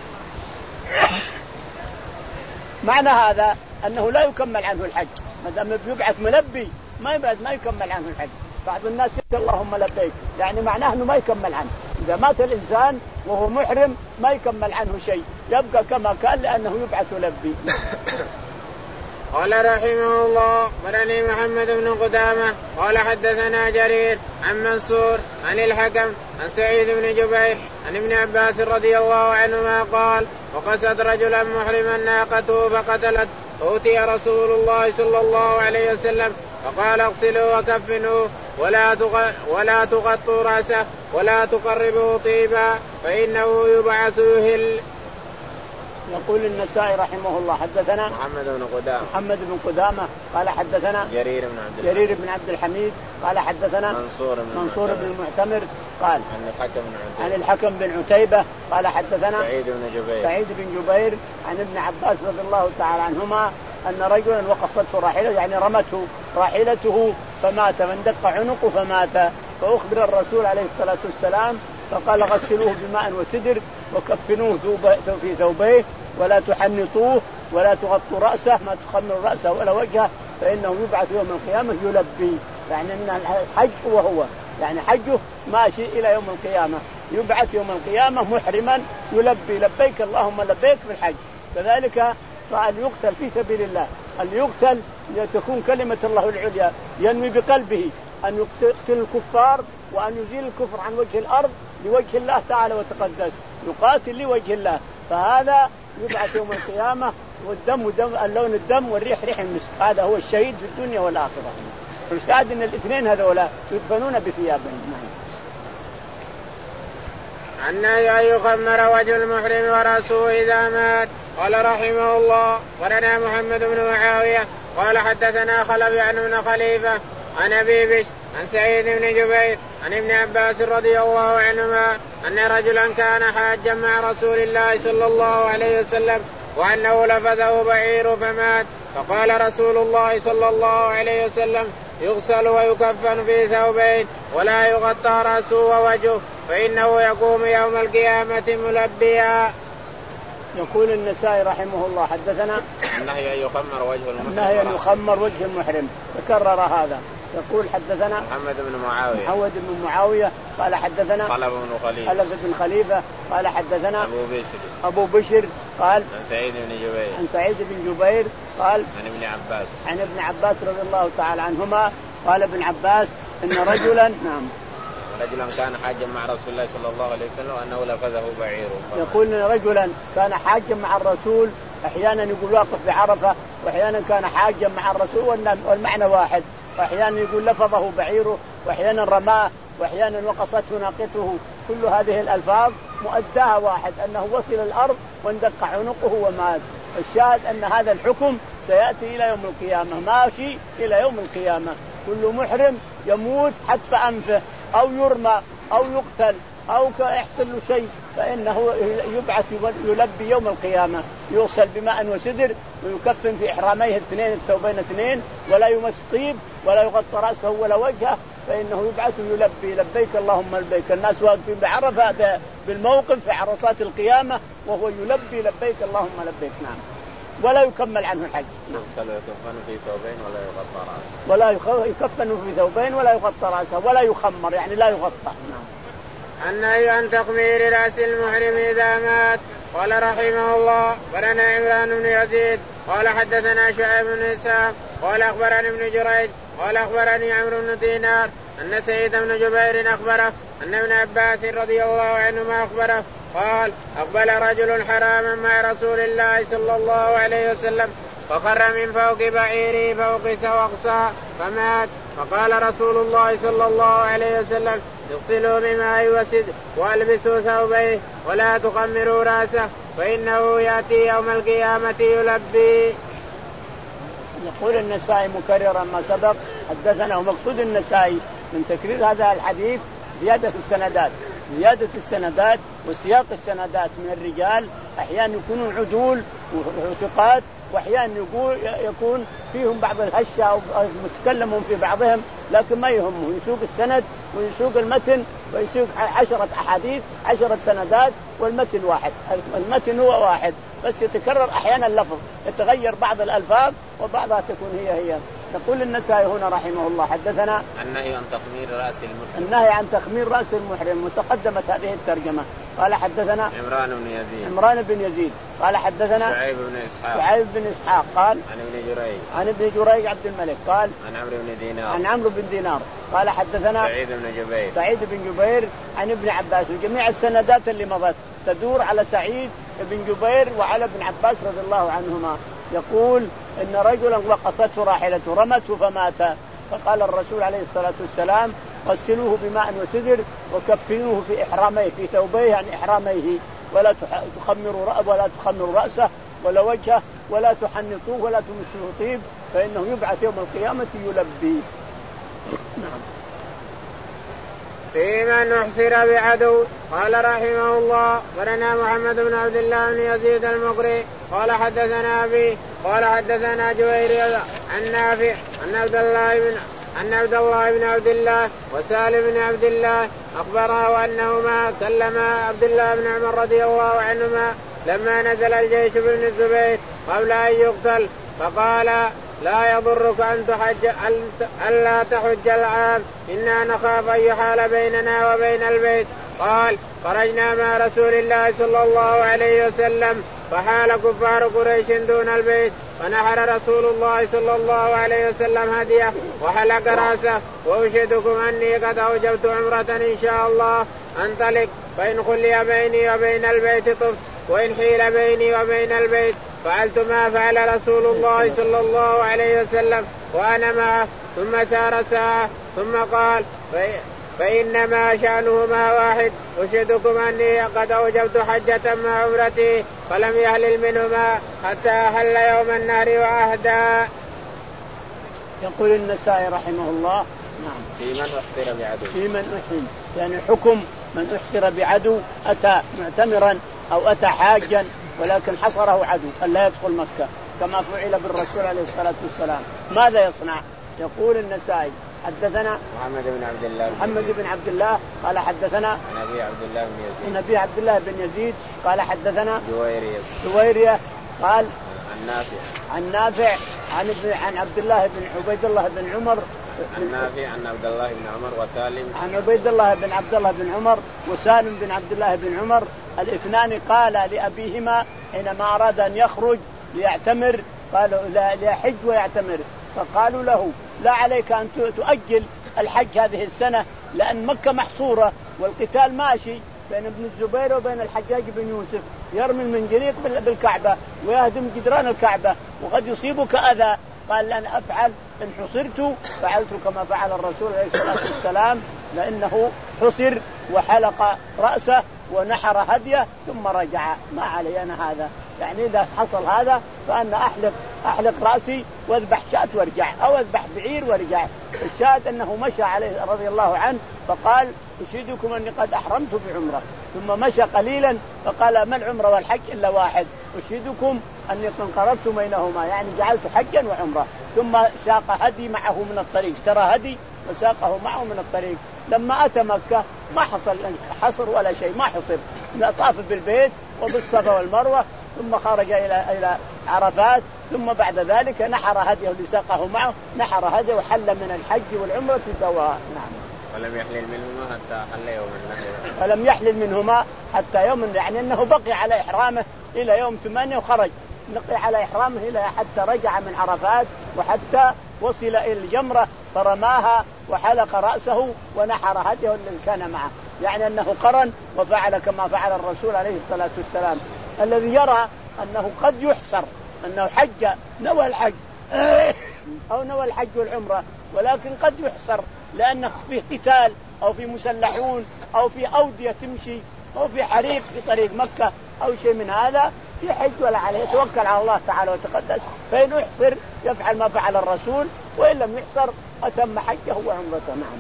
معنى هذا أنه لا يكمل عنه الحج ما دام يبعث ملبي ما يبعث ما يكمل عنه الحج. بعض الناس يقول اللهم لبيك يعني معناه أنه ما يكمل عنه. إذا مات الإنسان وهو محرم ما يكمل عنه شيء يبقى كما كان لأنه يبعث لبي. قال رحمه الله قرني محمد بن قدامة قال حدثنا جرير عن منصور عن الحكم عن سعيد بن جبير عن ابن عباس رضي الله عنهما قال وقست رجلا محرما ناقته فقتلت أوتي رسول الله صلى الله عليه وسلم فقال اغسلوا وكفنوا ولا ولا تغطوا رأسه ولا تقربوا طيبا فإنه يبعث يهل. يقول النسائي رحمه الله حدثنا محمد بن قدامة محمد بن قدامة قال حدثنا جرير بن عبد جرير بن عبد الحميد قال حدثنا منصور بن منصور بن المعتمر قال عن الحكم بن عتيبة عن الحكم بن عتيبة قال حدثنا سعيد بن جبير سعيد بن جبير عن ابن عباس رضي الله تعالى عنهما أن رجلا وقصته راحلته يعني رمته راحلته فمات فاندق عنقه فمات فأخبر الرسول عليه الصلاة والسلام فقال غسلوه بماء وسدر وكفنوه في ثوبيه ولا تحنطوه ولا تغطوا رأسه ما تخمر رأسه ولا وجهه فإنه يبعث يوم القيامة يلبي يعني من الحج وهو يعني حجه ماشي إلى يوم القيامة يبعث يوم القيامة محرما يلبي لبيك اللهم لبيك في الحج. كذلك فأن يقتل في سبيل الله أن يقتل لتكون كلمة الله العليا ينوي بقلبه أن يقتل الكفار وأن يزيل الكفر عن وجه الأرض لوجه الله تعالى وتقدس يقاتل لوجه الله فهذا يبعث يوم القيامة والدم دم اللون الدم والريح ريح المسك. هذا هو الشهيد في الدنيا والآخرة. الشاهد أن الاثنين هذولا يدفنون بثيابهم. عن أن يخمر وجه المحرم ورأسه إذا مات. قال رحمه الله ولنا محمد بن معاوية قال حدثنا خلف عن ابن خليفة عن أبي بش عن سعيد بن جبير عن ابن عباس رضي الله عنهما أن رجلا كان حاجا مع رسول الله صلى الله عليه وسلم وأنه لفظه بعير فمات فقال رسول الله صلى الله عليه وسلم يغسل ويكفن في ثوبين ولا يغطى رأسه ووجهه فإنه يقوم يوم القيامة ملبيا. يقول النسائي رحمه الله حدثنا النهي أن يخمر وجه المحرم النهي أن يخمر وجه المحرم تكرر هذا. يقول حدثنا محمد بن معاوية محمد بن معاوية قال حدثنا خلف بن خليفة خلف بن خليفة قال حدثنا أبو بشر أبو بشر قال عن سعيد بن جبير عن سعيد بن جبير قال عن ابن عباس عن ابن عباس رضي الله تعالى عنهما قال ابن عباس إن رجلا نعم رجلا كان حاجا مع رسول الله صلى الله عليه وسلم وأنه لفظه بعير. يقول إن رجلا كان حاجا مع الرسول أحيانا يقول واقف بعرفة وأحيانا كان حاجا مع الرسول والمعنى واحد وأحيانا يقول لفظه بعيره وأحيانا رماه وأحيانا وقصته ناقته كل هذه الألفاظ مؤداها واحد أنه وصل الأرض واندق عنقه ومات. الشاهد أن هذا الحكم سيأتي إلى يوم القيامة ماشي إلى يوم القيامة. كل محرم يموت حتف أنفه أو يرمى أو يقتل أو يحصل له شيء فإنه يبعث يلبي يوم القيامة، يوصل بماء وسدر ويكفن في إحراميه اثنين الثوبين اثنين، ولا يمس طيب ولا يغطى رأسه ولا وجهه، فإنه يبعث يلبي لبيك اللهم لبيك. الناس واقفين بعرفة بالموقف في عرصات القيامة وهو يلبي لبيك اللهم لبيك. نعم. ولا يكمل عنه الحج. يغسل ويكفن في ثوبين ولا يغطى رأسه. ولا يكفن في ثوبين ولا يغطى رأسه ولا يخمر يعني لا يغطى. نعم. النهي عن تخمير رأس المحرم إذا مات. قال رحمه الله أخبرنا عمران بن يزيد قال حدثنا شعيب بن إسحاق قال أخبرني ابن جريج قال أخبرني عمرو بن دينار أن سعيد بن جبير أخبره أن ابن عباس رضي الله عنهما أخبره قال أقبل رجل حراما مع رسول الله صلى الله عليه وسلم فخر من فوق بعيره فوق سوقصا فمات. فقال رسول الله صلى الله عليه وسلم اغسلوا بماء وسد والبسوا ثوبيه ولا تخمروا راسه فإنه يأتي يوم القيامة يلبي. يقول النسائي مكررا ما سبق حدثنا، ومقصود النسائي من تكرير هذا الحديث زيادة السندات، زيادة السندات وسياق السندات من الرجال أحيانا يكونون عدول وثقات، وأحيانا يقول يكون فيهم بعض الهشة أو متكلمون في بعضهم، لكن ما يهمه يسوق السند ويسوق المتن ويسوق عشرة أحاديث عشرة سندات والمتن واحد، المتن هو واحد بس يتكرر أحيانا اللفظ يتغير بعض الألفاظ وبعضها تكون هي هي. يقول النسائي هنا رحمه الله حدثنا النهي عن تخمير رأس المحرم، النهي عن تخمير رأس المحرم، وتقدمت هذه الترجمة. قال حدثنا عمران بن يزيد عمران بن يزيد قال حدثنا شعيب بن إسحاق شعيب بن إسحاق قال عن ابن جريج عن ابن جريج عبد الملك قال عن عمرو بن دينار عن عمرو بن دينار قال حدثنا سعيد بن جبير سعيد بن جبير عن ابن عباس. وجميع السندات اللي مضت تدور على سعيد بن جبير وعلى ابن عباس رضي الله عنهما. يقول إن رجلا وقصته راحلته رمته فمات، فقال الرسول عليه الصلاة والسلام غسلوه بماء وسدر وكفنوه في إحراميه في ثوبيه يعني إحراميه، ولا تخمروا ولا تخمروا رأسه ولا وجهه ولا تحنطوه ولا تمسوه طيب فإنه يبعث يوم القيامة يلبي. نعم. في من أحصر بعدو. قال رحمه الله ولنا محمد بن عبد الله بن يزيد المقري قال حدثنا أبي قال حدثنا جويرية عن نافع أن عبد الله بن أن عبد الله بن عبد الله وسالم بن عبد الله أخبره أنهما كلما عبد الله بن عمر رضي الله عنهما لما نزل الجيش بن الزبير قبل أن يقتل فقال لا يضرك أن تحج ألا تحج العام إنا نخاف أن يحال بيننا وبين البيت. قال خرجنا مع رسول الله صلى الله عليه وسلم فحال كفار قريش دون البيت فنحر رسول الله صلى الله عليه وسلم هديه وحلق راسه وأشهدكم أني قد أوجبت عمرة إن شاء الله أنطلق فإن خلي بيني وبين البيت طفت وإن حيل بيني وبين البيت فعلت ما فعل رسول الله صلى الله عليه وسلم وأنا معه. ثم سار ساعة ثم قال فإنما شأنهما واحد أشهدكم أني قد أوجبت حجة مع عمرتي فلم يهلل منهما حتى أحل يوم النهر وأهدى. يقول النسائي رحمه الله نعم في من أحصر بعدو في من أحصر يعني حكم من أحصر بعدو أتى معتمرا أو أتى حاجا ولكن حصره عدو ألا يدخل مكة كما فعل بالرسول عليه الصلاة والسلام ماذا يصنع؟ يقول النسائي حدثنا محمد بن عبد الله محمد بن عبد الله قال حدثنا نبي عبد الله بن يزيد نبي عبد الله بن يزيد قال حدثنا جويرية جويرية قال عن نافع عن نافع عن ابن عن عبد الله بن عبيد الله بن عمر عن نافع عن عبد الله بن عمر وسالم عن عبيد الله بن عبد الله بن عمر وسالم بن عبد الله بن عمر الاثنان قال لأبيهما حينما أراد أن يخرج ليعتمر قالوا لا ليحج ويعتمر فقالوا له لا عليك أن تؤجل الحج هذه السنة لأن مكة محصورة والقتال ماشي بين ابن الزبير وبين الحجاج بن يوسف يرمي المنجنيق بالكعبة ويهدم جدران الكعبة وقد يصيبك أذى. قال لأن أفعل إن حصرت فعلت كما فعل الرسول عليه الصلاة والسلام لأنه حصر وحلق رأسه ونحر هديه ثم رجع ما علي أنا هذا يعني إذا حصل هذا فأنا أحلف أحلق رأسي واذبح شاة وارجع، أو اذبح بعير وارجع. الشاهد أنه مشى عليه رضي الله عنه فقال أشهدكم أني قد أحرمت بعمرة، ثم مشى قليلا فقال ما العمرة والحج إلا واحد، أشهدكم أني انقرضت بينهما، يعني جعلت حجا وعمرة. ثم ساق هدي معه من الطريق، اشترى هدي وساقه معه من الطريق. لما أتى مكة ما حصل حصر ولا شيء، ما حصر، طاف بالبيت وبالصفا والمروة، ثم خرج إلى إلى عرفات، ثم بعد ذلك نحر هديه اللي ساقه معه، نحر هديه وحل من الحج والعمرة سواء. نعم. ولم يحلل منهما حتى حل يوم النحر. ولم يحلل منهما حتى يوم، يعني أنه بقي على إحرامه إلى يوم ثمانية وخرج، بقي على إحرامه إلى حتى رجع من عرفات، وحتى وصل إلى الجمرة فرماها وحلق رأسه ونحر هديه الذي كان معه، يعني أنه قرن وفعل كما فعل الرسول عليه الصلاة والسلام. الذي يرى أنه قد يحصر أنه حج نوى الحج أو نوى الحج والعمرة، ولكن قد يحصر لأنه في قتال أو في مسلحون أو في أودية تمشي أو في حريق في طريق مكة أو شيء من هذا، في حج ولا عليه، يتوكل على الله تعالى وتقدس، فإن يحصر يفعل ما فعل الرسول، وإن لم يحصر أتم حجه وعمرته. نعم.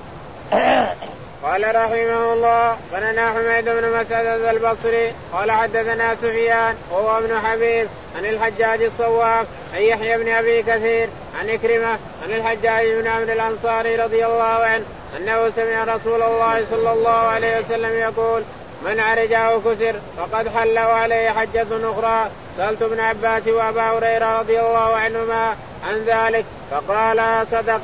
قال رحمه الله بننا حميد بن مسعد البصري قال حدثنا سفيان وهو ابن حبيب عن الحجاج الصواف عن يحيى بن أبي كثير عن إكرمة عن الحجاج بن عمرو الأنصاري رضي الله عنه أنه سمع رسول الله صلى الله عليه وسلم يقول من عرج أو كسر فقد حل وعليه حجة أخرى. سألت ابن عباس وأبا هريرة رضي الله عنهما عن ذلك فقال صدق.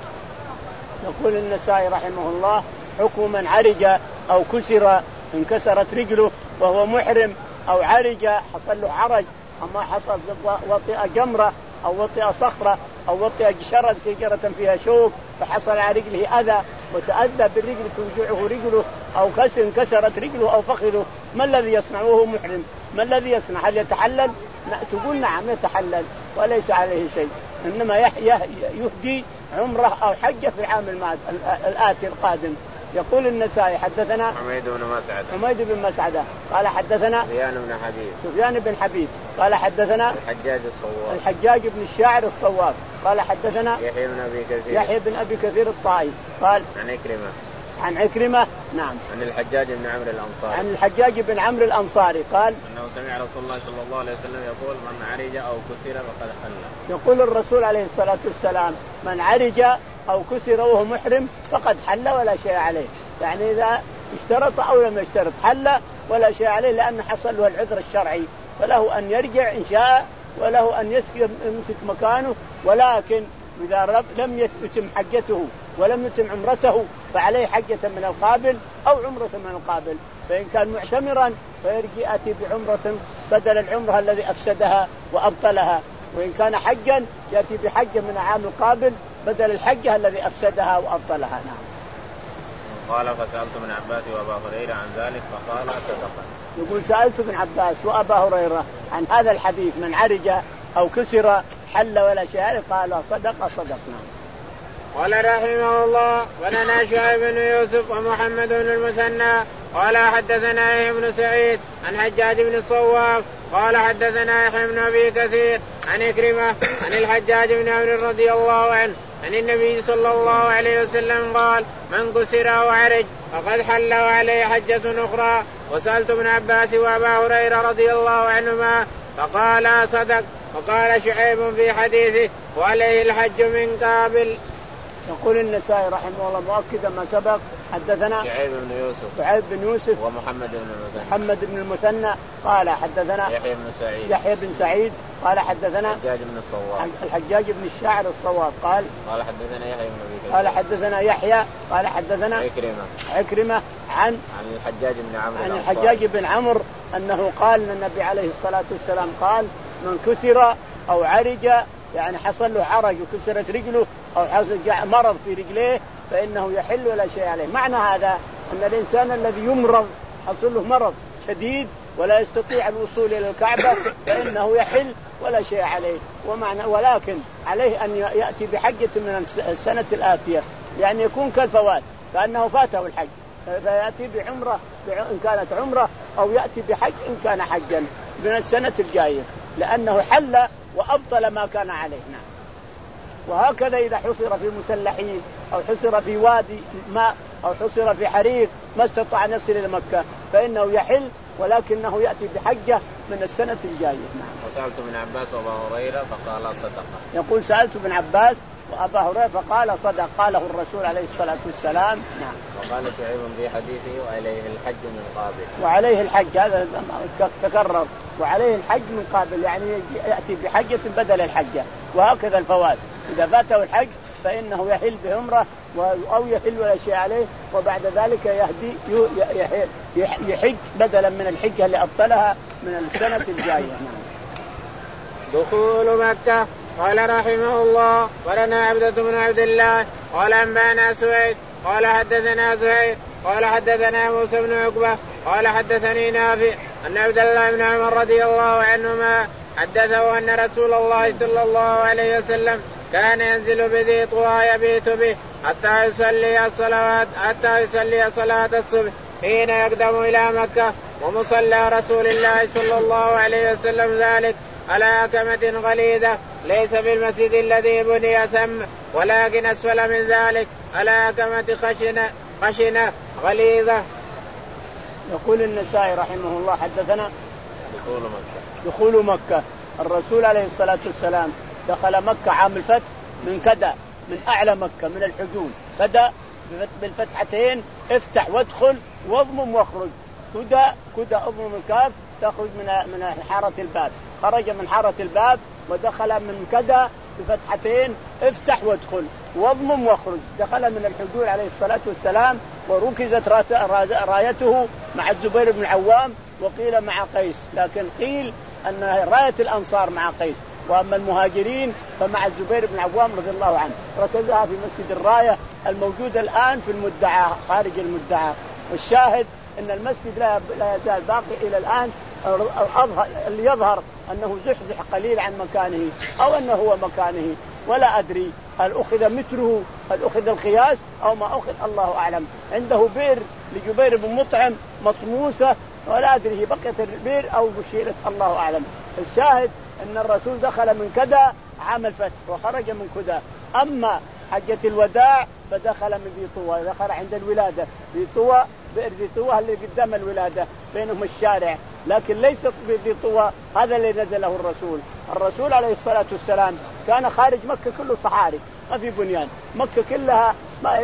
يقول النسائي رحمه الله حكم من عرج أو كسر، انكسرت رجله وهو محرم، أو عرج حصل له عرج، أما حصل وطئ جمرة أو وطئ صخرة أو وطئ شجرة شجرة فيها شوك فحصل على رجله أذى وتأذى بالرجل توجعه رجله، أو كسر انكسرت رجله أو فخذه، ما الذي يصنع وهو محرم؟ ما الذي يصنع؟ هل يتحلل؟ تقول نعم يتحلل وليس عليه شيء، إنما يهدي عمره أو حجه في العام الآتي القادم. يقول النسائي حدثنا حميد بن مسعد حميد بن مسعدة قال حدثنا سفيان بن حبيب سفيان بن حبيب قال حدثنا الحجاج الصواف الحجاج بن الشاعر الصواف قال حدثنا يحيى بن أبي كثير يحيى بن أبي كثير الطائي قال عن إكرمة عن عكرمة نعم عن الحجاج بن عمرو الأنصاري عن الحجاج بن عمرو الأنصاري قال أنه سمع رسول الله صلى الله عليه وسلم يقول من عرج أو كسر فقد حل. يقول الرسول عليه الصلاة والسلام من عرج أو كسر وهو محرم فقد حل ولا شيء عليه، يعني إذا اشترط أو لم يشترط حل ولا شيء عليه، لأنه حصل له العذر الشرعي، فله أن يرجع إن شاء وله أن يمسك مكانه، ولكن إذا لم يتم حجته ولم يتم عمرته فعليه حجة من القابل أو عمرة من القابل، فإن كان معتمرا فيرجع يأتي بعمرة بدل العمرة الذي أفسدها وأبطلها، وإن كان حجا يأتي بحجة من العام القابل بدل الحجة الذي أفسدها وأبطلها. نعم. قال فسألت ابن عباس وأبا هريرة عن ذلك فقال صدق. يقول سألت ابن عباس وأبا هريرة عن هذا الحديث من عرج أو كسر حل ولا شيء، قال صدق صدقنا. قال رحمه الله ولنا شعيب بن يوسف ومحمد بن المثنى قال حدثنا يحيى بن سعيد عن حجاج بن الصواف قال حدثنا يحيى بن أبي كثير عن إكرمة عن الحجاج بن عمرو رضي الله عنه عن النبي صلى الله عليه وسلم قال من كسر وعرج فقد حل وعليه حجة أخرى. وسألت ابن عباس وأبا هريرة رضي الله عنهما فقال صدق. وقال شعيب في حديثه وعليه الحج من قابل. يقول النسائي رحمه الله مؤكدا ما سبق حدثنا شعيب بن يوسف شعيب بن يوسف ومحمد بن المثنى محمد بن المثنى قال حدثنا يحيى بن سعيد يحيى بن سعيد قال حدثنا الحجاج بن الصواف الحجاج بن الشاعر الصواف قال قال حدثنا يحيى بن أبي كثير قال حدثنا يحيى قال حدثنا عكرمة عكرمة عن عن الحجاج بن عمرو عن الحجاج بن عمرو أنه قال أن النبي عليه الصلاة والسلام قال من كسر أو عرج يعني حصل له عرج وكسرت رجله أو حصل مرض في رجليه فإنه يحل ولا شيء عليه. معنى هذا أن الإنسان الذي يمرض حصل له مرض شديد ولا يستطيع الوصول إلى الكعبة فإنه يحل ولا شيء عليه، ومعنى ولكن عليه أن يأتي بحجة من السنة الآتية، يعني يكون كالفوات كأنه فاته الحج فيأتي بعمرة إن كانت عمرة أو يأتي بحج إن كان حجا من السنة الجاية، لأنه حل وأبطل ما كان عليه. نعم. وهكذا إذا حصر في مسلحين أو حصر في وادي ماء أو حصر في حرير ما استطاع أن يصل إلى مكة فإنه يحل، ولكنه يأتي بحجة من السنة الجاية. نعم. وسألت ابن عباس وأبا هريرة فقال صدق. يقول سألت ابن عباس وأبا هريرة فقال صدق، قاله الرسول عليه الصلاة والسلام. نعم. وقال شعيب في حديثه وعليه الحج من قابل. وعليه الحج هذا تكرر، وعليه الحج من قابل يعني يأتي بحجة بدل الحجة. وهكذا الفوات إذا فاته الحج فإنه يحل بعمرة أو يحل ولا شيء عليه، وبعد ذلك يهدي يحج بدلا من الحجة اللي أبطلها من السنة الجاية. دخول مكة. قال رحمه الله ولنا عبدة بن عبد الله قال أنبأنا سويد قال حدثنا زهير قال حدثنا موسى بن عقبة قال حدثني نافع أن عبد الله بن عمر رضي الله عنهما حدثه أن رسول الله صلى الله عليه وسلم كان ينزل بذي طوى يبيت به حتى يصلي الصلوات حتى يصلي صلاة الصبح حين يقدم إلى مكة، ومصلى رسول الله صلى الله عليه وسلم ذلك على أكمة غليظة ليس في المسجد الذي بني ثم ولكن أسفل من ذلك على أكمة خشنة خشنة غليظة. يقول النسائي رحمه الله حدثنا دخول مكة. دخول مكة. الرسول عليه الصلاة والسلام دخل مكة عام الفتح من كدا، من أعلى مكة من الحجون، كدا بالفتحتين افتح وادخل واضمم واخرج، كدا كدا اضمم الكاف تخرج من من حارة الباب، خرج من حارة الباب ودخل من كدا بفتحتين افتح وادخل واضمم واخرج، دخل من الحجون عليه الصلاة والسلام وركزت رايته مع الزبير بن العوام وقيل مع قيس، لكن قيل أن راية الأنصار مع قيس، وأما المهاجرين فمع الزبير بن العوام رضي الله عنه، ركزها في مسجد الراية الموجود الآن في المدعى خارج المدعى. والشاهد أن المسجد لا يزال باقي إلى الآن، اللي يظهر أنه زحزح قليل عن مكانه أو أنه هو مكانه ولا أدري، هل أخذ متره هل أخذ القياس أو ما أخذ الله أعلم. عنده بئر لجبير بن مطعم مطموسة ولا أدري هي بقية البئر أو بشيرة الله أعلم. الشاهد أن الرسول دخل من كدا عام الفتح وخرج من كدا. أما حجة الوداع فدخل من ذي طوى، دخل عند الولادة ذي طوى، بئر ذي طوى اللي قدام الولادة بينهم الشارع، لكن ليس ذي طوى هذا اللي نزله الرسول. الرسول عليه الصلاة والسلام كان خارج مكة كله صحاري ما في بنيان، مكة كلها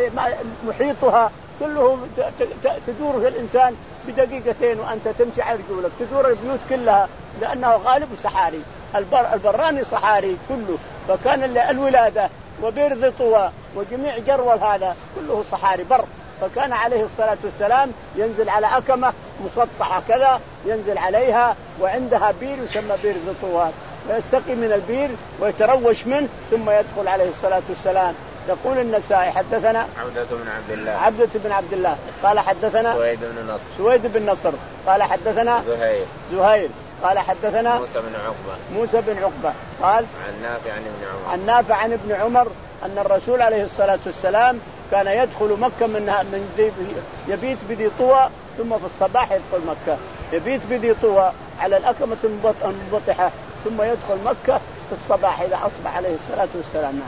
محيطها كله تدور في الإنسان بدقيقتين وأنت تمشي على رجولك، تدور البيوت كلها لأنه غالب صحاري، البر البراني صحاري كله، فكان الولادة وبئر ذي طوى وجميع جرول هذا كله صحاري بر. فكان عليه الصلاة والسلام ينزل على أكمة مسطحة كذا ينزل عليها وعندها بير يسمى بير ذي طوى، ويستقي من البير ويتروش منه ثم يدخل عليه الصلاة والسلام. يقول النسائي حدثنا عبدة بن عبد الله عبدة بن عبد الله قال حدثنا سويد بن نصر سويد بن نصر قال حدثنا زهير زهير قال حدثنا موسى بن عقبة موسى بن عقبة قال عن نافع عن ابن عمر عن نافع عن ابن عمر أن الرسول عليه الصلاة والسلام كان يدخل مكة من من يبيت بذي طوى ثم في الصباح يدخل مكة، يبيت بذي طوى على الأكمة المنبطحة ثم يدخل مكة في الصباح إذا أصبح عليه الصلاة والسلام.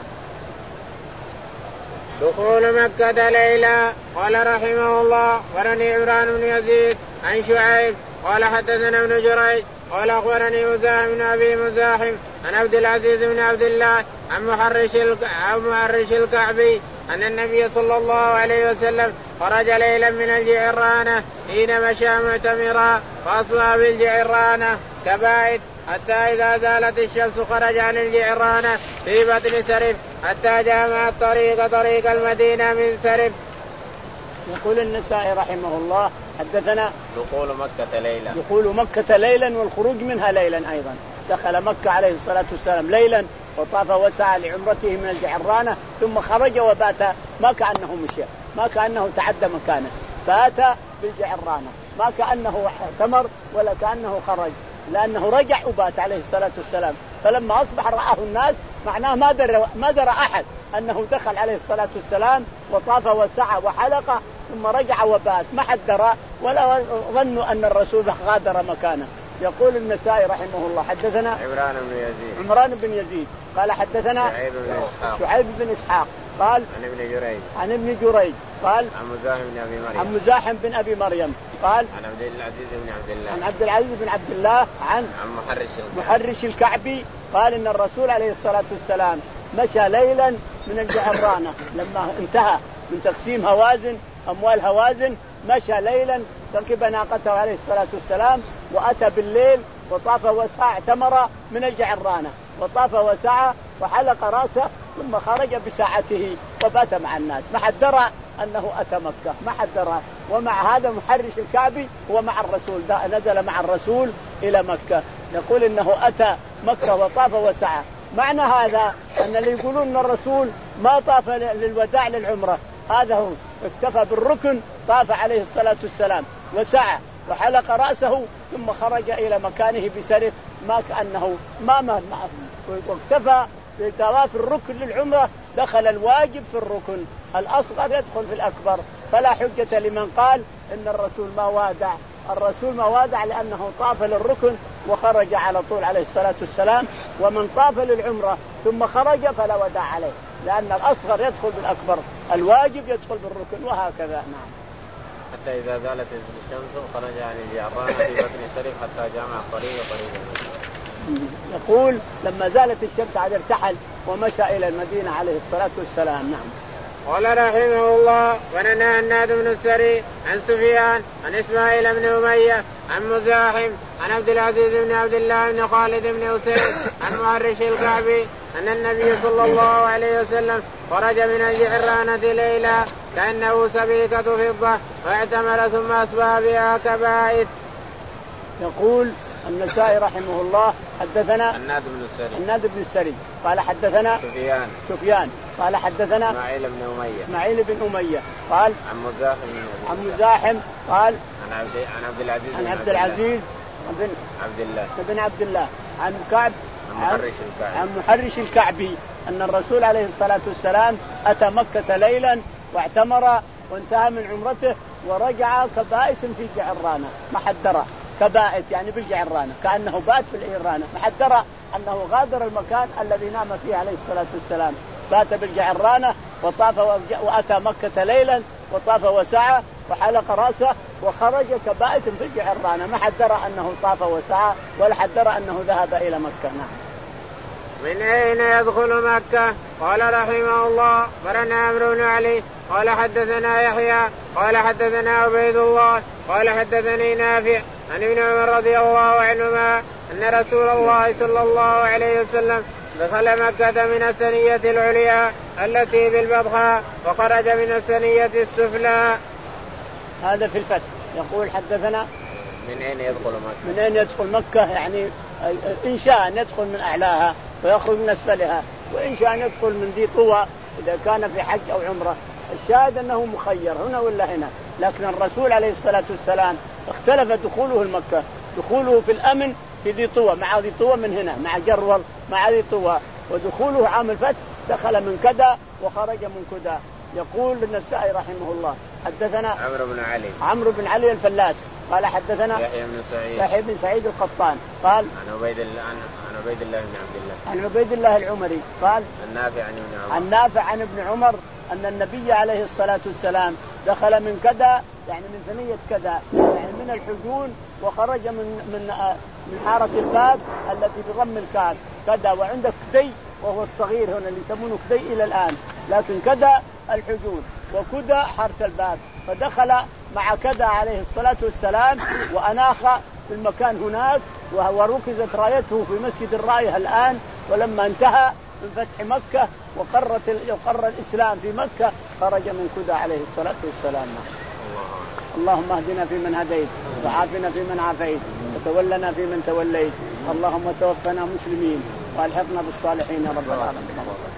دخول مكة ليلى. قال رحمه الله ورني عمران بن يزيد عن شعيب قال حدثنا ابن جريج قال أخبرني مزاحم بن أبي مزاحم عن عبد العزيز بن عبد الله عن محرش عن محرش الكعبي أن النبي صلى الله عليه وسلم خرج ليلا من الجعرانة حين مشى معتمرا فأصبح بالجعرانة كبائد حتى إذا زالت الشمس خرج عن الجعرانة في بطن سرف حتى جامع الطريق طريق المدينة من سرف. يقول النسائي رحمه الله حدثنا دخول مكة ليلا. دخول مكة ليلا والخروج منها ليلا أيضا. دخل مكة عليه الصلاة والسلام ليلا وطاف وسعى لعمرته من الجعرانة ثم خرج وبات ما كأنه مشى ما كأنه تعدى مكانه، بات بالجعرانة ما كأنه اعتمر ولا كأنه خرج، لأنه رجع وبات عليه الصلاة والسلام. فلما أصبح رآه الناس معناه ما درى ما درى أحد أنه دخل عليه الصلاة والسلام وطاف وسعى وحلق ثم رجع وبات، ما حد درى ولا ظنوا أن الرسول غادر مكانه. يقول النسائي رحمه الله حدثنا عمران بن يزيد عمران بن يزيد قال حدثنا شعيب بن إسحاق شعيب بن إسحاق قال عن ابن جريج عن ابن جريج قال عن مزاحم بن أبي مريم عن مزاحم بن أبي مريم قال عن عبد العزيز بن عبد الله عن عبد العزيز بن عبد الله عن عن محرش محرش الكعبي قال إن الرسول عليه الصلاة والسلام مشى ليلا من الجعرانة لما انتهى من تقسيم هوازن أموال هوازن مشى ليلا ركب ناقته عليه الصلاة والسلام وأتى بالليل وطاف وسعى اعتمر من الجعرانة وطاف وسعى وحلق راسه ثم خرج بساعته وبات مع الناس ما حد درى أنه أتى مكة ما حد درى. ومع هذا محرش الكعبي هو مع الرسول نزل مع الرسول إلى مكة يقول إنه أتى مكة وطاف وسعى. معنى هذا أن اللي يقولون أن الرسول ما طاف للوداع للعمرة هذا هو اكتفى بالركن طاف عليه الصلاة والسلام وسعى وحلق رأسه ثم خرج إلى مكانه بسرف ما كأنه ما ما واكتفى بطواف الركن للعمرة دخل الواجب في الركن الأصغر يدخل في الأكبر. فلا حجة لمن قال إن الرسول ما وادع. الرسول ما وادع لأنه طاف للركن وخرج على طول عليه الصلاة والسلام. ومن طاف للعمرة ثم خرج فلا وداع عليه لأن الأصغر يدخل بالأكبر الواجب يدخل بالركن وهكذا. نعم. حتى إذا زالت الشمس خرج عن الجعرانة في بطن سرف حتى جامع الطريق قريبا. يقول لما زالت الشمس عاد ارتحل ومشى إلى المدينة عليه الصلاة والسلام. نعم. قال رحمه الله وننهى الناد بن السري عن سفيان عن إسماعيل بن أمية عن مزاحم عن عبد العزيز بن عبد الله بن خالد بن أسيد عن محرش الكعبي أن النبي صلى الله عليه وسلم خرج من الجعرانة ليلا كأنه سبيكة فضة واعتمر ثم أصبح بها كبائث. يقول النسائي رحمه الله حدثنا الناد بن السري الناد بن السري قال حدثنا سفيان سفيان قال حدثنا إسماعيل بن أمية إسماعيل بن أمية قال عن مزاحم عن مزاحم قال عن عبد عن عبد العزيز عن عبد العزيز بن عبد الله بن عبد الله عن كعب عن محرش الكعبي عن محرش الكعبي أن الرسول عليه الصلاة والسلام أتى مكة ليلا واعتمر وانتهى من عمرته ورجع كبائت في الجعرانة ما حد درى كبائت يعني بالجعرانة كأنه بات في الجعرانة ما حد درى أنه غادر المكان الذي نام فيه عليه الصلاة والسلام بات بالجعرانة وطاف وأتى مكة ليلا وطاف وسعى وحلق رأسه وخرج كبائت في الجعرانة ما حد درى أنه طاف وسعى ولا حد درى أنه ذهب إلى مكة. نعم. من أين يدخل مكة؟ قال رحمه الله برنا عمرو بن علي قال حدثنا يحيى قال حدثنا عبيد الله قال حدثني نافع عن ابن عمر رضي الله عنهما أن رسول الله صلى الله عليه وسلم دخل مكة من الثنية العليا التي بالبطحاء وخرج من الثنية السفلى. هذا في الفتح. يقول حدثنا من أين يدخل مكة؟ من أين يدخل مكة يعني إن شاء أن يدخل من أعلاها ويخرج من أسفلها وإن شاء أن يدخل من ذي طوى إذا كان في حج أو عمرة. الشاهد أنه مخير هنا ولا هنا. لكن الرسول عليه الصلاة والسلام اختلف دخوله المكة دخوله في الأمن في ذي طوى مع ذي طوى من هنا مع جرول مع ذي طوى ودخوله عام الفتح دخل من كذا وخرج من كذا. يقول النسائي رحمه الله حدثنا عمرو بن علي عمرو بن علي الفلاس قال حدثنا يحيى بن سعيد يحيى بن سعيد القطان قال عن عبيد الله عن عبيد الله بن عبد الله عن عبيد الله العمري قال النافع عن ابن عمر عن نافع عن ابن عمر أن النبي عليه الصلاة والسلام دخل من كذا يعني من ثنية كذا يعني من الحجون وخرج من من من حارة الباب التي بضم الكاف كذا وعندك كدي وهو الصغير هنا اللي يسمونه كدي إلى الآن لكن كذا الحجون وكذا حارة الباب فدخل مع كذا عليه الصلاة والسلام وأناخ في المكان هناك وركزت رايته في مسجد الراية الآن. ولما انتهى من فتح مكة وقرت وقر الإسلام في مكة خرج من كذا عليه الصلاة والسلام. اللهم اهدنا فيمن هديت وعافنا فيمن عافيت وتولنا فيمن توليت اللهم توفنا مسلمين والحقنا بالصالحين رب العالمين.